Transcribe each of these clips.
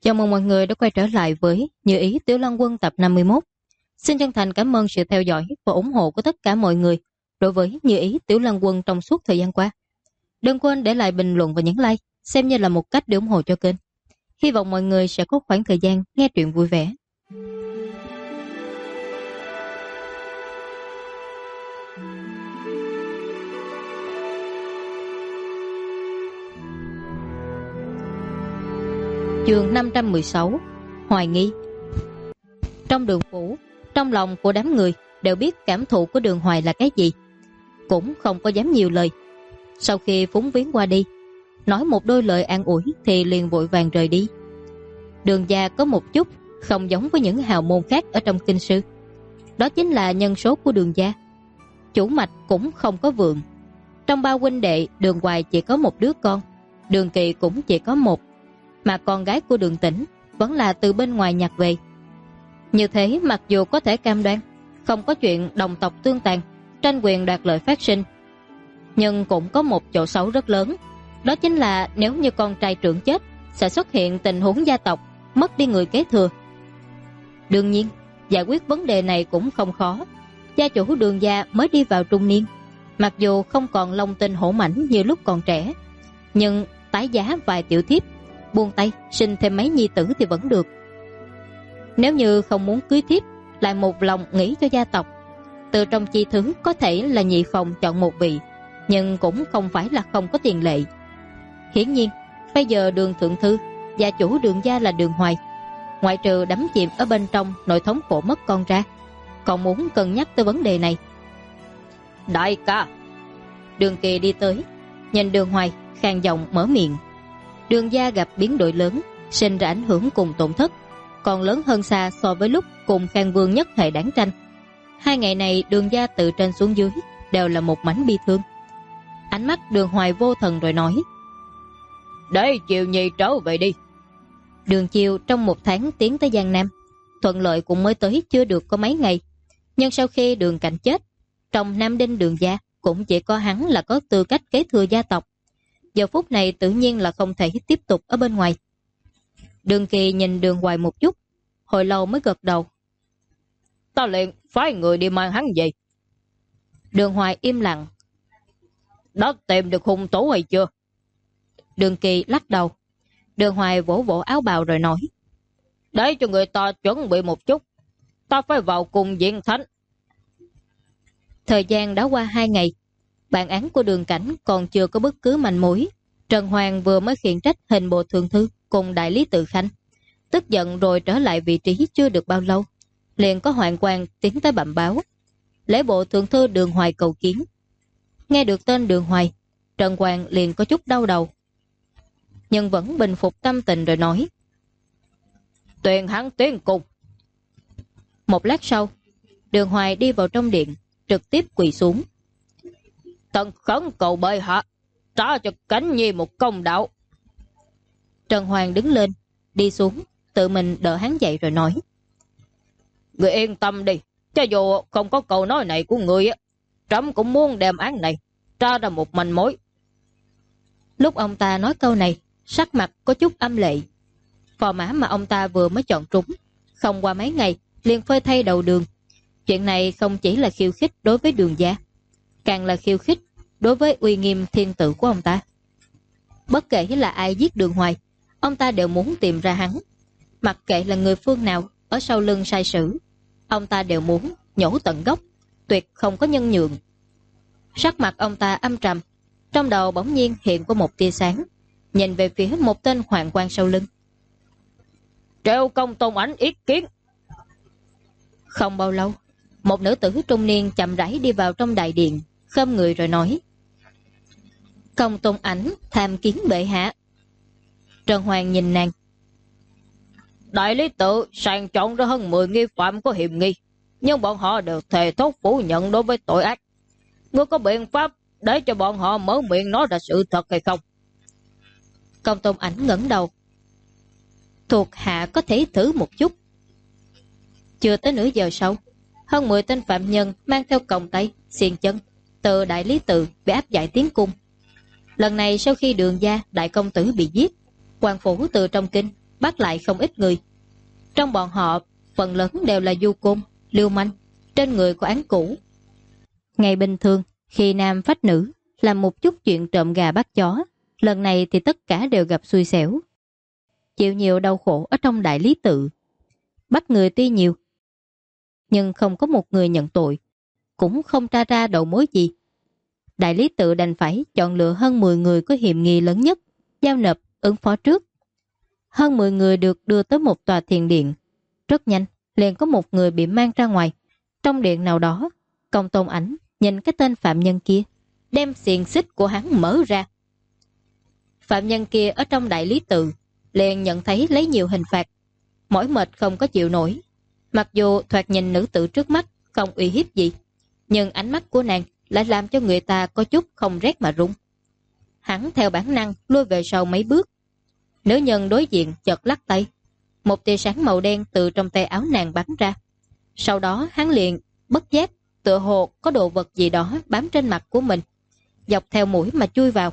Chào mừng mọi người đã quay trở lại với Như Ý Tiểu Lan Quân tập 51. Xin chân thành cảm ơn sự theo dõi và ủng hộ của tất cả mọi người đối với Như Ý Tiểu Lan Quân trong suốt thời gian qua. Đừng quên để lại bình luận và nhấn like, xem như là một cách để ủng hộ cho kênh. Hy vọng mọi người sẽ có khoảng thời gian nghe truyện vui vẻ. Chương 516 Hoài nghi. Trong Đường phủ, trong lòng của đám người đều biết cảm thụ của Đường Hoài là cái gì, cũng không có dám nhiều lời. Sau khi phúng viếng qua đi, nói một đôi lời an ủi thì liền vội vàng rời đi. Đường gia có một chút không giống với những hào môn khác ở trong kinh sư, đó chính là nhân số của Đường gia. Chủ mạch cũng không có vượng. Trong ba huynh đệ, Đường Hoài chỉ có một đứa con, Đường Kỳ cũng chỉ có một, mà con gái của Đường Tĩnh vẫn là từ bên ngoài nhặt về. Như thế, mặc dù có thể cam đoan không có chuyện đồng tộc tương tàn, tranh quyền đoạt lợi phát sinh, nhưng cũng có một chỗ xấu rất lớn, đó chính là nếu như con trai trưởng chết, sẽ xuất hiện tình huống gia tộc mất đi người kế thừa. Đương nhiên, giải quyết vấn đề này cũng không khó. Gia chủ Đường gia mới đi vào trung niên, mặc dù không còn long tinh hổ mãnh như lúc còn trẻ, nhưng tái giá vài tiểu thiếp, buông tay sinh thêm mấy nhi tử thì vẫn được. Nếu như không muốn cưới thiếp, lại một lòng nghĩ cho gia tộc, từ trong chi thứ có thể là nhị phòng chọn một vị, nhưng cũng không phải là không có tiền lệ. Hiển nhiên bây giờ Đường thượng thư, gia chủ Đường gia là Đường Hoài, ngoại trừ đắm chìm ở bên trong nỗi thống khổ mất con ra, còn muốn cân nhắc tới vấn đề này. Đại ca! Đường Kỳ đi tới, nhìn Đường Hoài, khàn giọng mở miệng. Đường gia gặp biến đổi lớn, sinh ra ảnh hưởng cùng tổn thất, còn lớn hơn xa so với lúc cùng Khang Vương nhất hệ đáng tranh. 2 ngày này Đường gia từ trên xuống dưới đều là một mảnh bi thương. Ánh mắt Đường Hoài vô thần rồi nói: "Để Chiều Nhi trở về đi." Đường Chiều trong 1 tháng tiến tới Giang Nam, thuận lợi cũng mới tới chưa được có mấy ngày, nhưng sau khi Đường Cảnh chết, trong Nam Đinh Đường gia cũng chỉ có hắn là có tư cách kế thừa gia tộc. Giờ phút này tự nhiên là không thể tiếp tục ở bên ngoài. Đường Kỳ nhìn Đường Hoài một chút, hồi lâu mới gật đầu. "Ta liền phái người đi mang hắn về." Đường Hoài im lặng. "Đã tìm được hung thủ hay chưa?" Đường Kỳ lắc đầu. Đường Hoài vỗ vỗ áo bào rồi nói: "Để cho người ta chuẩn bị một chút, ta phải vào cùng diện thánh." Thời gian đã qua 2 ngày, bản án của Đường Cảnh còn chưa có bất cứ manh mối. Trần Hoàng vừa mới khiển trách hình bộ thượng thư cùng đại lý Tự Khanh, tức giận rồi trở lại vị trí chưa được bao lâu, liền có hoạn quan tiến tới bẩm báo lễ bộ thượng thư Đường Hoài cầu kiến. Nghe được tên Đường Hoài, Trần Hoàng liền có chút đau đầu, nhưng vẫn bình phục tâm tình rồi nói: "Tuyên hắn tiến cùng." Một lát sau, Đường Hoài đi vào trong điện, trực tiếp quỳ xuống: "Thần khẩn cầu bệ hạ trả cho Cảnh Nhi một công đạo." Trần Hoàng đứng lên, đi xuống, tự mình đỡ hắn dậy rồi nói: "Người yên tâm đi, cho dù không có câu nói này của người, trẫm cũng muốn đem án này tra ra một manh mối." Lúc ông ta nói câu này, sắc mặt có chút âm lệ. Phò mã mà ông ta vừa mới chọn trúng, không qua mấy ngày liền phơi thay đầu Đường. Chuyện này không chỉ là khiêu khích đối với Đường gia, càng là khiêu khích đối với uy nghiêm thiên tử của ông ta. Bất kể là ai giết Đường Hoài, ông ta đều muốn tìm ra hắn. Mặc kệ là người phương nào ở sau lưng sai sử, ông ta đều muốn nhổ tận gốc, tuyệt không có nhân nhượng. Sắc mặt ông ta âm trầm, trong đầu bỗng nhiên hiện có một tia sáng, nhìn về phía một tên hoạn quan sau lưng. "Triệu công tôn ảnh ý kiến." Không bao lâu, một nữ tử trung niên chậm rãi đi vào trong đại điện, khom người rồi nói: "Công tôn ảnh tham kiến bệ hạ." Trần Hoàng nhìn nàng: "Đại lý tự sàng chọn ra hơn 10 nghi phạm có hiểm nghi, nhưng bọn họ đều thề thốt phủ nhận đối với tội ác. Ngươi có biện pháp để cho bọn họ mở miệng nói ra sự thật hay không?" Công tôn ảnh ngẩng đầu: "Thuộc hạ có thể thử một chút." Chưa tới nửa giờ sau, hơn 10 tên phạm nhân mang theo còng tay, xiềng chân từ đại lý tự bị áp giải tiến cung. Lần này sau khi Đường gia đại công tử bị giết, quan phủ từ trong kinh bắt lại không ít người. Trong bọn họ, phần lớn đều là du côn, lưu manh, trên người có án cũ. Ngày bình thường, khi nam phách nữ làm một chút chuyện trộm gà bắt chó, lần này thì tất cả đều gặp xui xẻo. Chịu nhiều đau khổ ở trong đại lý tự. Bắt người tuy nhiều, nhưng không có một người nhận tội, cũng không tra ra đầu mối gì. Đại lý tự đành phải chọn lựa hơn 10 người có hiểm nghi lớn nhất, giao nộp ứng phó trước. Hơn 10 người được đưa tới một tòa thiền điện. Rất nhanh, liền có một người bị mang ra ngoài. Trong điện nào đó, Công Tôn Ảnh nhìn cái tên phạm nhân kia, đem xiềng xích của hắn mở ra. Phạm nhân kia ở trong đại lý tự, liền nhận thấy lấy nhiều hình phạt, mỏi mệt không có chịu nổi. Mặc dù thoạt nhìn nữ tử trước mắt không uy hiếp gì, nhưng ánh mắt của nàng lại làm cho người ta có chút không rét mà run. Hắn theo bản năng lui về sau mấy bước. Nữ nhân đối diện chợt lắc tay, một tia sáng màu đen từ trong tay áo nàng bắn ra. Sau đó hắn liền bất giác, tựa hồ có đồ vật gì đó bám trên mặt của mình, dọc theo mũi mà chui vào.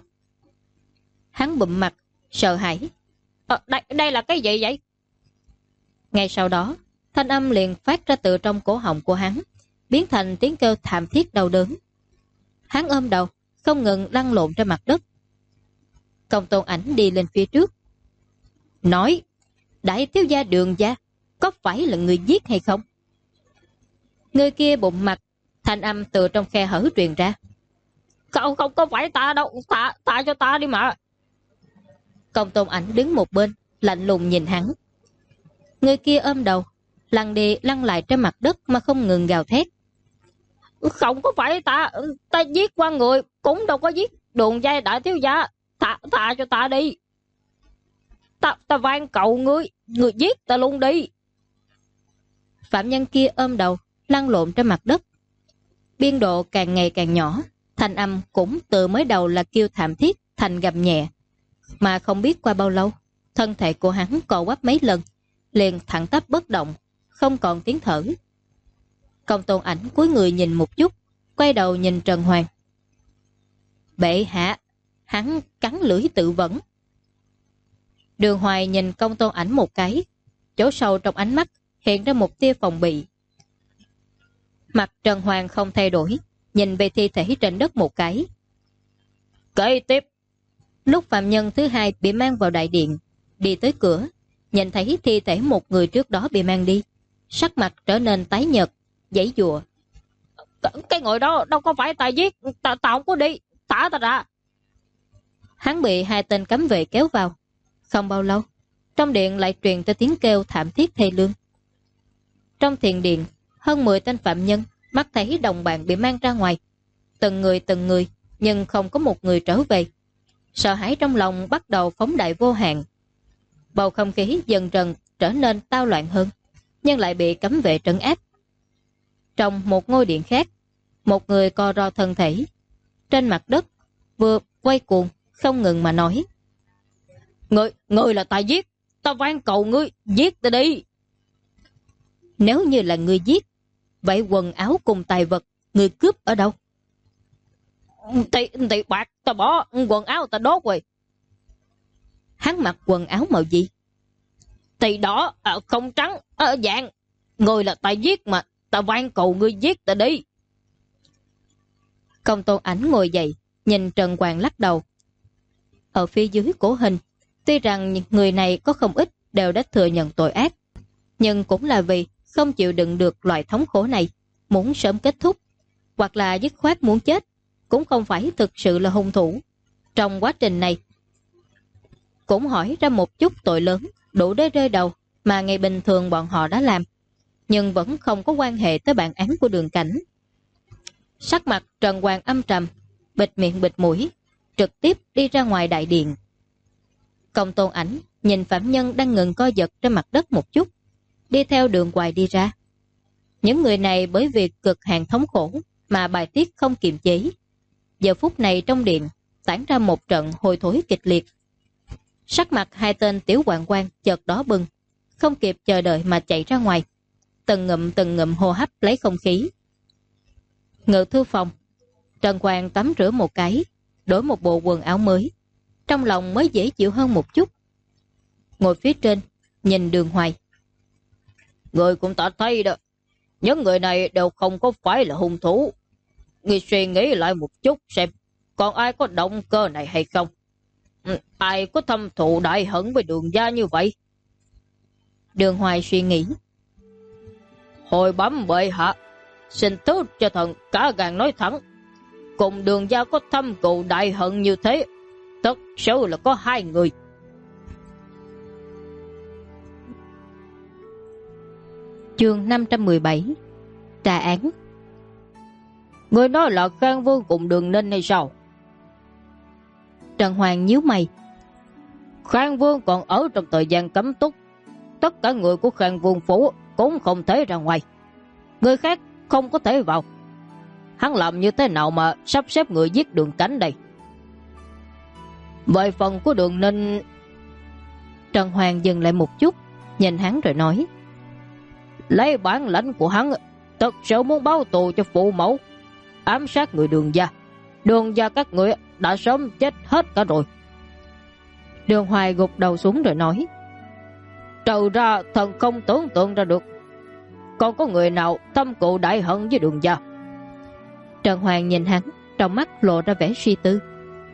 Hắn bụm mặt, sợ hãi. Đây là cái gì vậy? Ngay sau đó, thanh âm liền phát ra từ trong cổ họng của hắn, biến thành tiếng kêu thảm thiết đau đớn. Hắn ôm đầu, không ngừng lăn lộn trên mặt đất. Công Tôn Ảnh đi lên phía trước, nói: Đại thiếu gia Đường gia, có phải là người giết hay không? Người kia bụng mặt, thanh âm từ trong khe hở truyền ra: Không có phải ta đâu, thả cho ta đi mà. Công Tôn Ảnh đứng một bên, lạnh lùng nhìn hắn. Người kia ôm đầu, lăn đi lăn lại trên mặt đất mà không ngừng gào thét: Không có phải ta giết qua người, cũng đâu có giết Đường gia đại thiếu gia, thả cho ta đi. Ta van cầu ngươi giết ta luôn đi. Phạm nhân kia ôm đầu, lăn lộn trên mặt đất. Biên độ càng ngày càng nhỏ, thanh âm cũng từ mới đầu là kêu thảm thiết thành gầm nhẹ. Mà không biết qua bao lâu, thân thể của hắn co quắp mấy lần, liền thẳng tắp bất động, không còn tiếng thở. Công Tôn Ảnh cúi người nhìn một chút, quay đầu nhìn Trần Hoàng. Bệ hạ, hắn cắn lưỡi tự vẫn. Đường Hoài nhìn Công Tôn Ảnh một cái, chỗ sâu trong ánh mắt hiện ra một tia phòng bị. Mặt Trần Hoàng không thay đổi, nhìn về thi thể trên đất một cái. Kế tiếp. Lúc phạm nhân thứ hai bị mang vào đại điện, đi tới cửa, nhìn thấy thi thể một người trước đó bị mang đi, sắc mặt trở nên tái nhợt, giãy giụa. Cái người đó đâu có phải ta giết, ta không có đi, thả ta ra. Hắn bị hai tên cấm vệ kéo vào. Không bao lâu, trong điện lại truyền tới tiếng kêu thảm thiết thê lương. Trong thiền điện, hơn 10 tên phạm nhân mắt thấy đồng bạn bị mang ra ngoài, từng người, nhưng không có một người trở về. Sợ hãi trong lòng bắt đầu phóng đại vô hạn. Bầu không khí dần dần trở nên tao loạn hơn, nhưng lại bị cấm vệ trấn áp. Trong một ngôi điện khác, một người co ro thân thể trên mặt đất, vừa quay cuồng không ngừng mà nói: Ngươi là ta giết, ta van cầu ngươi giết ta đi. Nếu như là ngươi giết, vậy quần áo cùng tài vật ngươi cướp ở đâu? Thì bạc ta bỏ, quần áo ta đốt rồi. Hắn mặc quần áo màu gì? Thì đỏ, không trắng, vàng. Ngươi là ta giết mà, ta van cầu ngươi giết ta đi. Công Tôn Ảnh ngồi dậy, nhìn Trần Hoàng lắc đầu. Ở phía dưới cổ hình, tuy rằng người này có không ít đều đã thừa nhận tội ác, nhưng cũng là vì không chịu đựng được loại thống khổ này, muốn sớm kết thúc, hoặc là dứt khoát muốn chết, cũng không phải thực sự là hung thủ. Trong quá trình này, cũng hỏi ra một chút tội lớn, đủ để rơi đầu mà ngày bình thường bọn họ đã làm, nhưng vẫn không có quan hệ tới bản án của Đường Cảnh. Sắc mặt Trần Hoàng âm trầm, bịt miệng bịt mũi, trực tiếp đi ra ngoài đại điện. Công Tôn Ảnh nhìn phạm nhân đang ngừng co giật trên mặt đất một chút, đi theo Đường Hoài đi ra. Những người này bởi vì cực hạn thống khổ mà bài tiết không kiềm chế. Giờ phút này trong điện tản ra một trận hôi thối kịch liệt. Sắc mặt hai tên tiểu hoạn quan chợt đỏ bừng, không kịp chờ đợi mà chạy ra ngoài, từng ngụm hô hấp lấy không khí. Ngự thư phòng, Trần Hoàng tắm rửa một cái, đổi một bộ quần áo mới, trong lòng mới dễ chịu hơn một chút. Ngồi phía trên, nhìn Đường Hoài. Người cũng ta thấy đó, những người này đều không có phải là hung thủ. Ngươi suy nghĩ lại một chút xem, còn ai có động cơ này hay không? Ai có thâm thù đại hận với Đường gia như vậy? Đường Hoài suy nghĩ. Hồi bẩm bệ hạ, xin thứ cho thần cả gan nói thẳng, cùng Đường gia có thâm cừu đại hận như thế, thật sự là có hai người. Chương 517. Trà án. Người nói là Khang Vương cùng Đường Ninh hay sao? Trần Hoàng nhíu mày. Khang Vương còn ở trong thời gian cấm túc, tất cả người của Khang Vương phủ cũng không thể ra ngoài, người khác không có thể vào. Hắn làm như thế nào mà sắp xếp người giết Đường Cảnh đây? Về phần của Đường Ninh... Trần Hoàng dừng lại một chút, nhìn hắn rồi nói. Lấy bản lãnh của hắn, thật sự muốn báo tù cho phụ mẫu, ám sát người Đường gia. Đường gia các người đã sớm chết hết cả rồi. Đường Hoài gục đầu xuống rồi nói. Trừ ra thần không tưởng tượng ra được còn có người nào thâm cừu đại hận với Đường gia. Trần Hoàng nhìn hắn, trong mắt lộ ra vẻ suy tư.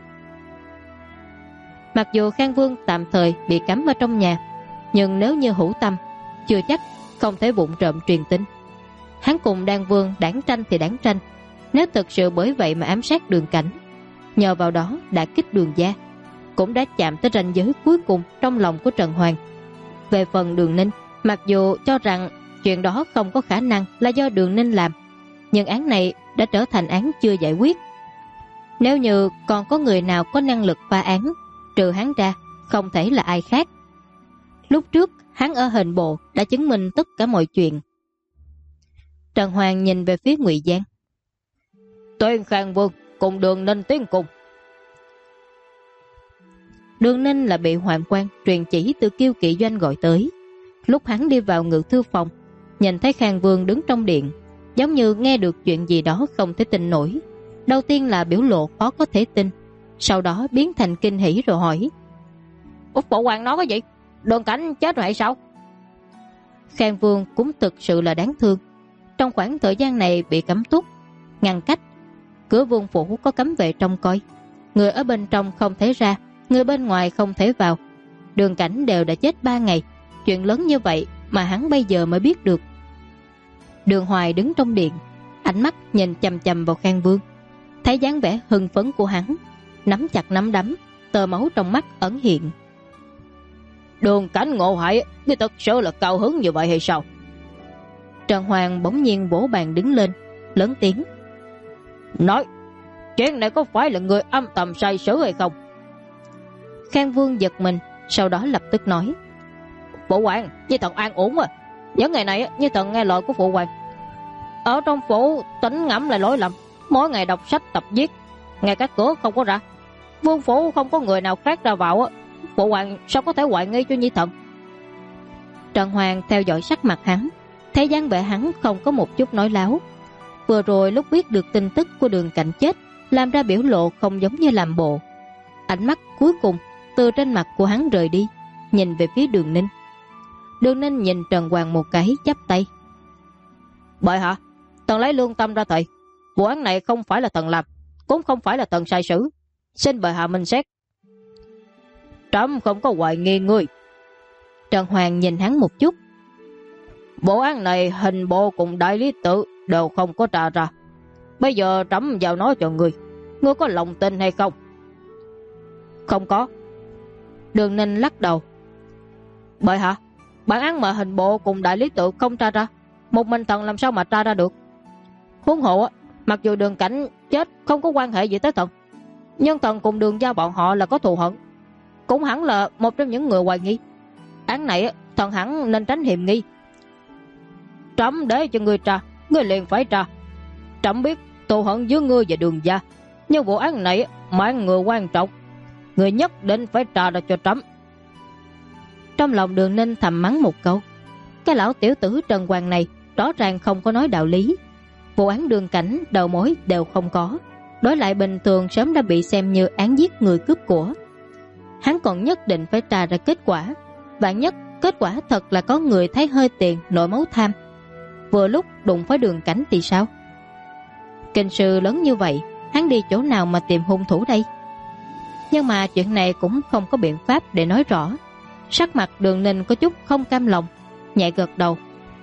Mặc dù Khang Vương tạm thời bị cấm ở trong nhà, nhưng nếu như hữu tâm, chưa chắc không thể vụng trộm truyền tin. Hắn cùng Đan Vương đảng tranh thì đảng tranh, nếu thực sự bởi vậy mà ám sát Đường Cảnh, nhờ vào đó đã kích Đường gia, cũng đã chạm tới ranh giới cuối cùng trong lòng của Trần Hoàng. Về phần Đường Ninh, mặc dù cho rằng chuyện đó không có khả năng là do Đường Ninh làm, nhưng án này đã trở thành án chưa giải quyết. Nếu như còn có người nào có năng lực phá án, trừ hắn ra không thể là ai khác. Lúc trước hắn ở hình bộ đã chứng minh tất cả mọi chuyện. Trần Hoàng nhìn về phía Ngụy Giang. Tuyên Khang Vương cùng Đường Ninh tiến cùng. Đường Ninh là bị Hoạn Quan truyền chỉ từ Kiêu Kỵ Doanh gọi tới. Lúc hắn đi vào ngự thư phòng, nhìn thấy Khang Vương đứng trong điện, giống như nghe được chuyện gì đó không thể tin nổi. Đầu tiên là biểu lộ khó có thể tin, sau đó biến thành kinh hỉ rồi hỏi. Bộ hoàng nói cái gì? Đường Cảnh chết rồi hay sao? Khang Vương cũng thực sự là đáng thương. Trong khoảng thời gian này bị cấm túc, ngăn cách, cửa vương phủ có cấm vệ trông coi, người ở bên trong không thể ra, người bên ngoài không thể vào. Đường Cảnh đều đã chết 3 ngày, chuyện lớn như vậy mà hắn bây giờ mới biết được. Đường Hoài đứng trong điện, ánh mắt nhìn chằm chằm vào Khang Vương, thấy dáng vẻ hưng phấn của hắn, nắm chặt nắm đấm, tơ máu trong mắt ẩn hiện. Đường Cảnh ngộ hại, ngươi thật sự là cao hứng như vậy hay sao? Trần Hoàng bỗng nhiên vỗ bàn đứng lên, lớn tiếng nói, chuyện này có phải là người âm thầm sai sử hay không? Khang Vương giật mình, sau đó lập tức nói. Phụ hoàng, như thần an ổn à. Những ngày này như thần nghe lời của phụ hoàng. Ở trong phủ tỉnh ngẫm lại lỗi lầm, mỗi ngày đọc sách tập viết, ngay các cửa không có ra, vương phủ không có người nào khác ra vào, phụ hoàng sao có thể hoài nghi cho nhi thần? Trần Hoàng theo dõi sắc mặt hắn, thấy dáng vẻ hắn không có một chút nói láo. Vừa rồi lúc biết được tin tức của Đường Cảnh chết, làm ra biểu lộ không giống như làm bộ. Ánh mắt cuối cùng từ trên mặt của hắn rời đi, nhìn về phía Đường Ninh. Đường Ninh nhìn Trần Hoàng một cái, chắp tay. Bệ hạ, thần lấy lương tâm ra thầy, vụ án này không phải là thần làm, cũng không phải là thần sai sử, xin bệ hạ minh xét. Trẫm không có hoài nghi ngươi. Trần Hoàng nhìn hắn một chút. Vụ án này hình bộ cùng đại lý tự đều không có tra ra, bây giờ trẫm vào nói cho ngươi, ngươi có lòng tin hay không? Không có. Đường Ninh lắc đầu. Bệ hạ, bản án mà hình bộ cùng đại lý tự không tra ra, một mình thần làm sao mà tra ra được? Huống hộ, mặc dù Đường Cảnh chết không có quan hệ gì tới thần, nhưng thần cùng Đường gia bọn họ là có thù hận, cũng hẳn là một trong những người hoài nghi. Án này thần hẳn nên tránh hiểm nghi. Trẫm để cho ngươi tra, ngươi liền phải tra. Trẫm biết thù hận giữa ngươi và Đường gia, nhưng vụ án này mang người quan trọng, ngươi nhất định phải tra ra cho trẫm. Trong lòng Đường Ninh thầm mắng một câu, cái lão tiểu tử Trần Hoàng này rõ ràng không có nói đạo lý. Vụ án Đường Cảnh đầu mối đều không có, đối lại bình thường sớm đã bị xem như án giết người cướp của. Hắn còn nhất định phải tra ra kết quả, vạn nhất Kết quả thật là có người thấy hơi tiền nổi máu tham. Vừa lúc đụng với Đường Cảnh thì sao? Kinh sư lớn như vậy, hắn đi chỗ nào mà tìm hung thủ đây? Nhưng mà chuyện này cũng không có biện pháp để nói rõ. Sắc mặt Đường Ninh có chút không cam lòng, nhẹ gật đầu.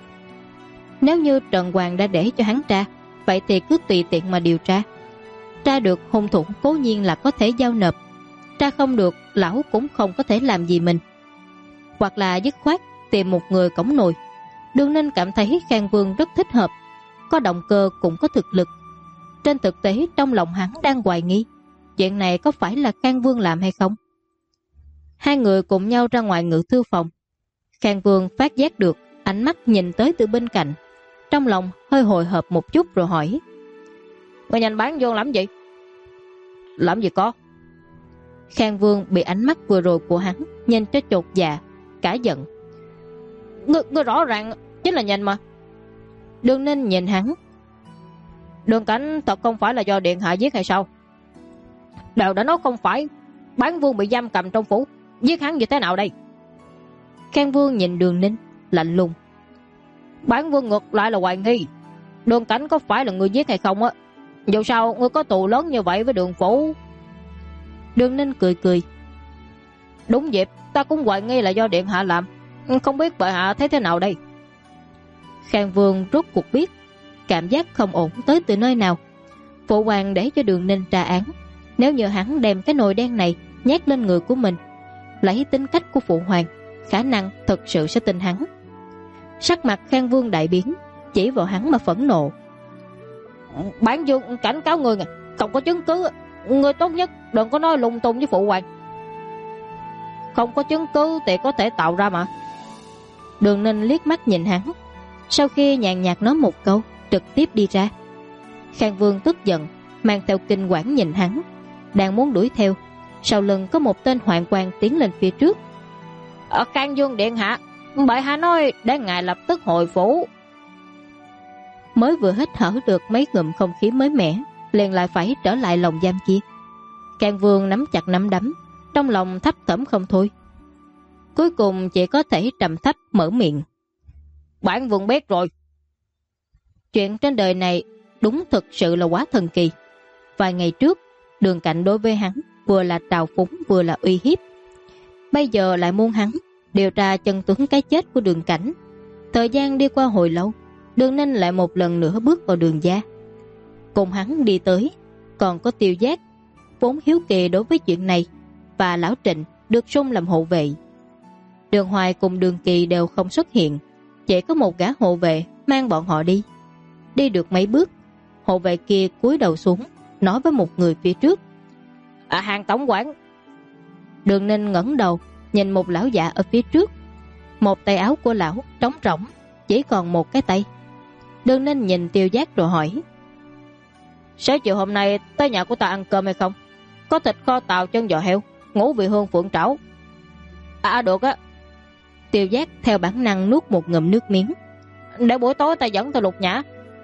Nếu như Trần Hoàng đã để cho hắn tra, vậy thì cứ tùy tiện mà điều tra. Tra được hung thủ cố nhiên là có thể giao nộp, tra không được lão cũng không có thể làm gì mình. Hoặc là dứt khoát tìm một người cõng nồi. Đường Ninh cảm thấy Khang Vương rất thích hợp, có động cơ cũng có thực lực. Trên thực tế trong lòng hắn đang hoài nghi chuyện này có phải là Khang Vương làm hay không. Hai người cùng nhau ra ngoài ngự thư phòng. Khang Vương phát giác được ánh mắt nhìn tới từ bên cạnh, trong lòng hơi hồi hộp một chút rồi hỏi: Người nhanh bán vô làm gì? Làm gì có? Khang Vương bị ánh mắt vừa rồi của hắn nhìn cho chột dạ, cả giận. Ngươi rõ ràng chính là nhìn mà. Đường Ninh nhìn hắn. Đường Cảnh thật không phải là do điện hạ giết hay sao? Đều đã nói không phải, Bán Vương bị giam cầm trong phủ, giết hắn như thế nào đây? Khang Vương nhìn Đường Ninh lạnh lùng. Bán Vương ngược lại là hoài nghi Đường Cảnh có phải là người giết hay không á. Dù sao ngươi có tù lớn như vậy với Đường phủ. Đường Ninh cười cười. Đúng dịp, ta cũng hoài nghi là do điện hạ làm. Không biết bệ hạ thấy thế nào đây? Khang Vương rốt cuộc biết cảm giác không ổn tới từ nơi nào. Phụ hoàng để cho Đường Ninh tra án. Nếu như hắn đem cái nồi đen này nhét lên người của mình, lấy tính cách của phụ hoàng, khả năng thực sự sẽ tin hắn. Sắc mặt Khang Vương đại biến, chỉ vào hắn mà phẫn nộ. Bán Vương cảnh cáo ngươi, không có chứng cứ, ngươi tốt nhất đừng có nói lung tung với phụ hoàng. Không có chứng cứ thì có thể tạo ra mà. Đường Ninh liếc mắt nhìn hắn, sau khi nhàn nhạt nói một câu, trực tiếp đi ra. Khang Vương tức giận, mang theo kinh quản nhìn hắn, đang muốn đuổi theo. Sau lưng có một tên hoạn quan tiến lên phía trước. Ở Khang Vương điện hạ, bệ hạ nói để ngài lập tức hồi phủ. Mới vừa hít thở được mấy ngụm không khí mới mẻ, liền lại phải trở lại lồng giam kia. Khang Vương nắm chặt nắm đấm, trong lòng thấp thỏm không thôi. Cuối cùng chỉ có thể trầm thấp mở miệng. Bản Vương biết rồi. Chuyện trên đời này đúng thực sự là quá thần kỳ. Vài ngày trước, Đường Cảnh đối với hắn vừa là trào phúng vừa là uy hiếp. Bây giờ lại muốn hắn điều tra chân tướng cái chết của Đường Cảnh. Thời gian đi qua hồi lâu, Đường Ninh lại một lần nữa bước vào Đường gia. Cùng hắn đi tới còn có Tiêu Giác, vốn hiếu kỳ đối với chuyện này, và Lão Trịnh được sung làm hộ vệ. Đường Hoài cùng Đường Kỳ đều không xuất hiện, chỉ có một gã hộ vệ mang bọn họ đi. Đi được mấy bước, hộ vệ kia cúi đầu xuống, nói với một người phía trước: Hàng tổng quản. Đường Ninh ngẩng đầu nhìn một lão già ở phía trước. Một tay áo của lão trống rỗng, chỉ còn một cái tay. Đường Ninh nhìn Tiêu Giác rồi hỏi: Sáng chiều hôm nay tới nhà của ta ăn cơm hay không? Có thịt kho tàu chân giò heo, ngũ vị hương phượng trảo. Được á. Tiêu Giác theo bản năng nuốt một ngụm nước miếng. Để buổi tối ta dẫn tới Lục Nhã.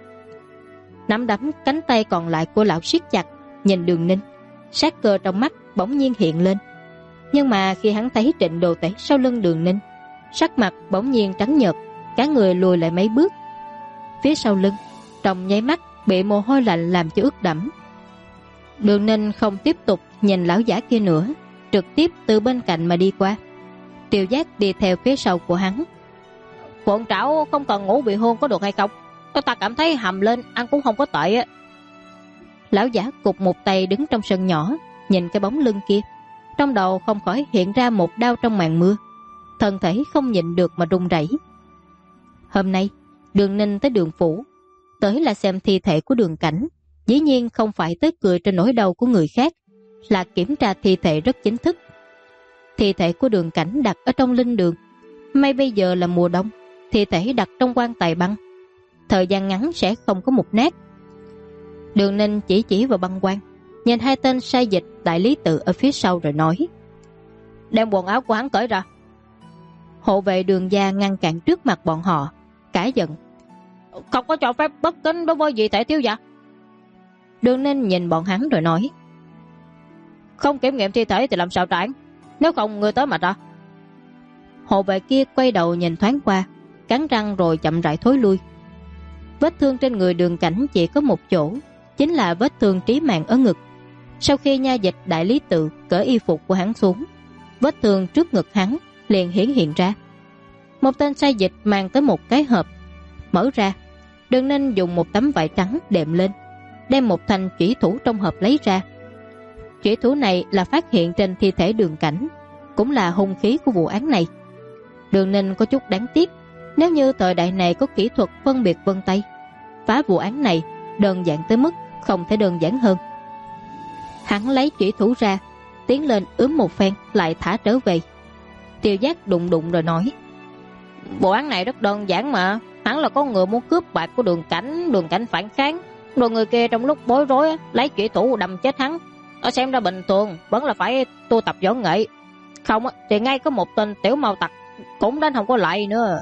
Nắm đấm cánh tay còn lại của lão siết chặt, nhìn Đường Ninh. Sát cơ trong mắt bỗng nhiên hiện lên. Nhưng mà khi hắn thấy Trịnh Đồ Tể sau lưng Đường Ninh, sắc mặt bỗng nhiên trắng nhợt, cả người lùi lại mấy bước. Phía sau lưng trong nháy mắt bị mồ hôi lạnh làm cho ướt đẫm. Đường Ninh không tiếp tục nhìn lão giả kia nữa, trực tiếp từ bên cạnh mà đi qua. Tiêu Giác đi theo phía sau của hắn. Phượng trảo không cần ngũ vị hương có được hay không? Ta cảm thấy hầm lên ăn cũng không có tệ á. Lão giả cụp một tay đứng trong sân nhỏ, nhìn cái bóng lưng kia, trong đầu không khỏi hiện ra một đao trong màn mưa, thân thể không nhịn được mà run rẩy. Hôm nay Đường Ninh tới Đường phủ, tới là xem thi thể của Đường Cảnh, dĩ nhiên không phải tới cười trên nỗi đau của người khác, là kiểm tra thi thể rất chính thức. Thi thể của Đường Cảnh đặt ở trong linh đường. May bây giờ là mùa đông, thi thể đặt trong quan tài băng, thời gian ngắn sẽ không có mục nát. Đường Ninh chỉ vào băng quan, nhìn hai tên sai dịch đại lý tự ở phía sau rồi nói: Đem quần áo của hắn cởi ra. Hộ vệ Đường gia ngăn cản trước mặt bọn họ, cả giận: Không có cho phép bất kính đối với vị thể thiếu gia. Đường Ninh nhìn bọn hắn rồi nói: Không kiểm nghiệm thi thể thì làm sao trả? Nếu không người tới mà ra. Hộ vệ kia quay đầu nhìn thoáng qua, cắn răng rồi chậm rãi thối lui. Vết thương trên người Đường Cảnh chỉ có một chỗ, chính là vết thương trí mạng ở ngực. Sau khi nha dịch đại lý tự cởi y phục của hắn xuống, vết thương trước ngực hắn liền hiển hiện ra. Một tên sai dịch mang tới một cái hộp, mở ra, Đường Ninh dùng một tấm vải trắng đệm lên, đem một thanh chủy thủ trong hộp lấy ra. Chủy thủ này là phát hiện trên thi thể Đường Cảnh, cũng là hung khí của vụ án này. Đường Ninh có chút đáng tiếc, nếu như thời đại này có kỹ thuật phân biệt vân tay, phá vụ án này đơn giản tới mức không thể đơn giản hơn. Hắn lấy chủy thủ ra, tiến lên ướm một phen lại thả trở về. Tiêu Giác đụng đụng rồi nói: Vụ án này rất đơn giản mà, hắn là có người muốn cướp bạc của Đường Cảnh phản kháng, rồi người kia trong lúc bối rối lấy chủy thủ đâm chết hắn. Ở xem ra bình thường vẫn là phải tu tập võ nghệ, không thì ngay có một tên tiểu mao tặc cũng đến không có lại nữa.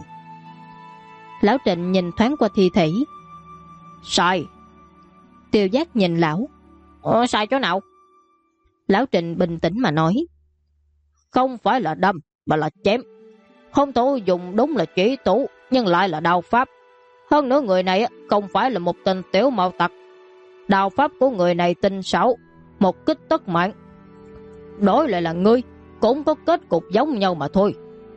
Lão Trịnh nhìn thoáng qua thi thể. Sai. Tiêu Giác nhìn lão. Sai chỗ nào? Lão Trịnh bình tĩnh mà nói: Không phải là đâm mà là chém. Hung thủ dùng đúng là chủy thủ, nhưng lại là đao pháp. Hơn nữa người này không phải là một tên tiểu mao tặc. Đao pháp của người này tinh xảo, một kích tất mạng. Đối lại là ngươi, cũng có kết cục giống nhau mà thôi.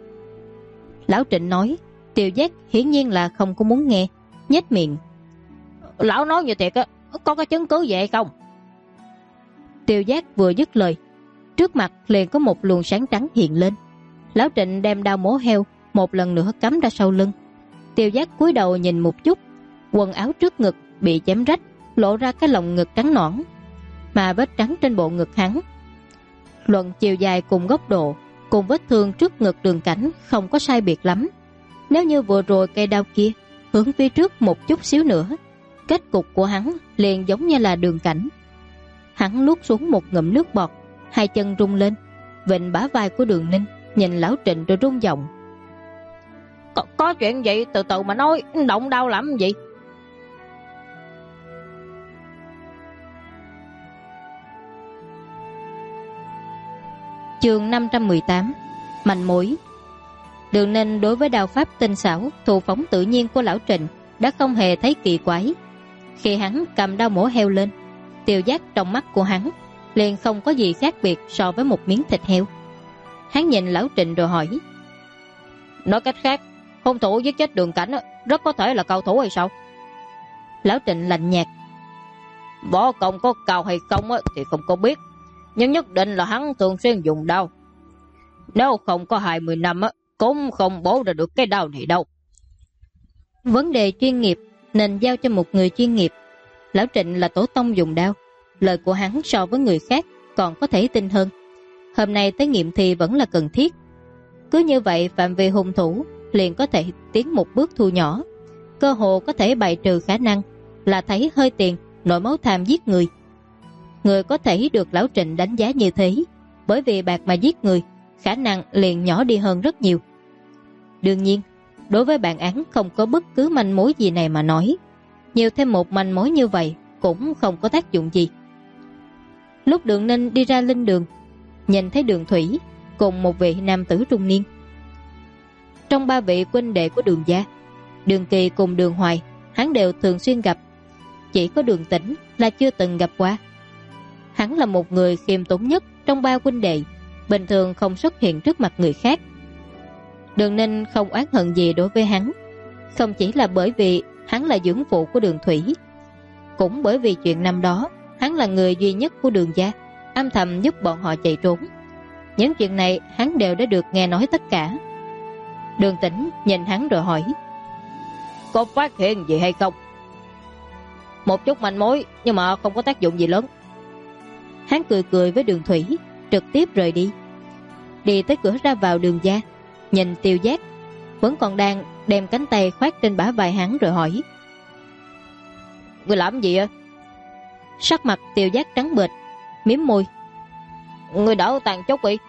Lão Trịnh nói. Tiêu Giác hiển nhiên là không có muốn nghe, nhếch miệng. Lão nói như thiệt có cái chứng cứ vậy không? Tiêu Giác vừa dứt lời, trước mặt liền có một luồng sáng trắng hiện lên. Lão Trịnh đem đao mổ heo một lần nữa cắm ra sau lưng. Tiêu Giác cúi đầu nhìn một chút, quần áo trước ngực bị chém rách, lộ ra cái lồng ngực trắng nõn, mà vết trắng trên bộ ngực hắn, luận chiều dài cùng góc độ, cùng vết thương trước ngực Đường Cảnh không có sai biệt lắm. Nếu như vừa rồi cây đao kia hướng phía trước một chút xíu nữa, kết cục của hắn liền giống như là Đường Cảnh. Hắn nuốt xuống một ngụm nước bọt, hai chân rung lên, vịnh bả vai của Đường Ninh, nhìn Lão Trịnh rồi rung giọng: Có chuyện gì từ từ mà nói, động đau lắm gì? Chương 518: Manh mối. Đường Ninh đối với đao pháp tinh xảo, thủ phóng tự nhiên của Lão Trịnh đã không hề thấy kỳ quái. Khi hắn cầm đao mổ heo lên, Tiêu Giác trong mắt của hắn liền không có gì khác biệt so với một miếng thịt heo. Hắn nhìn Lão Trịnh rồi hỏi: Nói cách khác, hung thủ giết chết Đường Cảnh rất có thể là cao thủ hay sao? Lão Trịnh lạnh nhạt: Võ công có cao hay không thì không có biết, nhưng nhất định là hắn thường xuyên dùng đao. Nếu không có 20 năm cũng không bổ ra được cái đao này đâu. Vấn đề chuyên nghiệp nên giao cho một người chuyên nghiệp. Lão Trịnh là tổ tông dùng đao, lời của hắn so với người khác còn có thể tin hơn. Hôm nay tới nghiệm thì vẫn là cần thiết. Cứ như vậy phạm vi hung thủ liền có thể tiến một bước thu nhỏ, cơ hồ có thể bài trừ khả năng là thấy hơi tiền nổi máu tham giết người. Người có thể được Lão Trịnh đánh giá như thế, bởi vì bạc mà giết người, khả năng liền nhỏ đi hơn rất nhiều. Đương nhiên, đối với bản án không có bất cứ manh mối gì này mà nói, nhiều thêm một manh mối như vậy cũng không có tác dụng gì. Lúc Đường Ninh đi ra linh đường, nhìn thấy Đường Thủy cùng một vị nam tử trung niên. Trong ba vị huynh đệ của Đường gia, Đường Kỳ cùng Đường Hoài hắn đều thường xuyên gặp, chỉ có Đường Tĩnh là chưa từng gặp qua. Hắn là một người khiêm tốn nhất trong ba huynh đệ, bình thường không xuất hiện trước mặt người khác. Đường Ninh không oán hận gì đối với hắn, không chỉ là bởi vì hắn là dưỡng phụ của Đường Thủy, cũng bởi vì chuyện năm đó hắn là người duy nhất của Đường gia âm thầm giúp bọn họ chạy trốn. Những chuyện này hắn đều đã được nghe nói tất cả. Đường Tĩnh nhìn hắn rồi hỏi: Có phát hiện gì hay không? Một chút manh mối, nhưng mà không có tác dụng gì lớn. Hắn cười cười với Đường Thủy, trực tiếp rời đi. Đi tới cửa ra vào Đường gia, nhìn Tiêu Giác vẫn còn đang đem cánh tay khoác trên bả vai hắn rồi hỏi: Ngươi làm gì ạ? Sắc mặt Tiêu Giác trắng bệch, mím môi: Ngươi đỡ tàn chốc đi.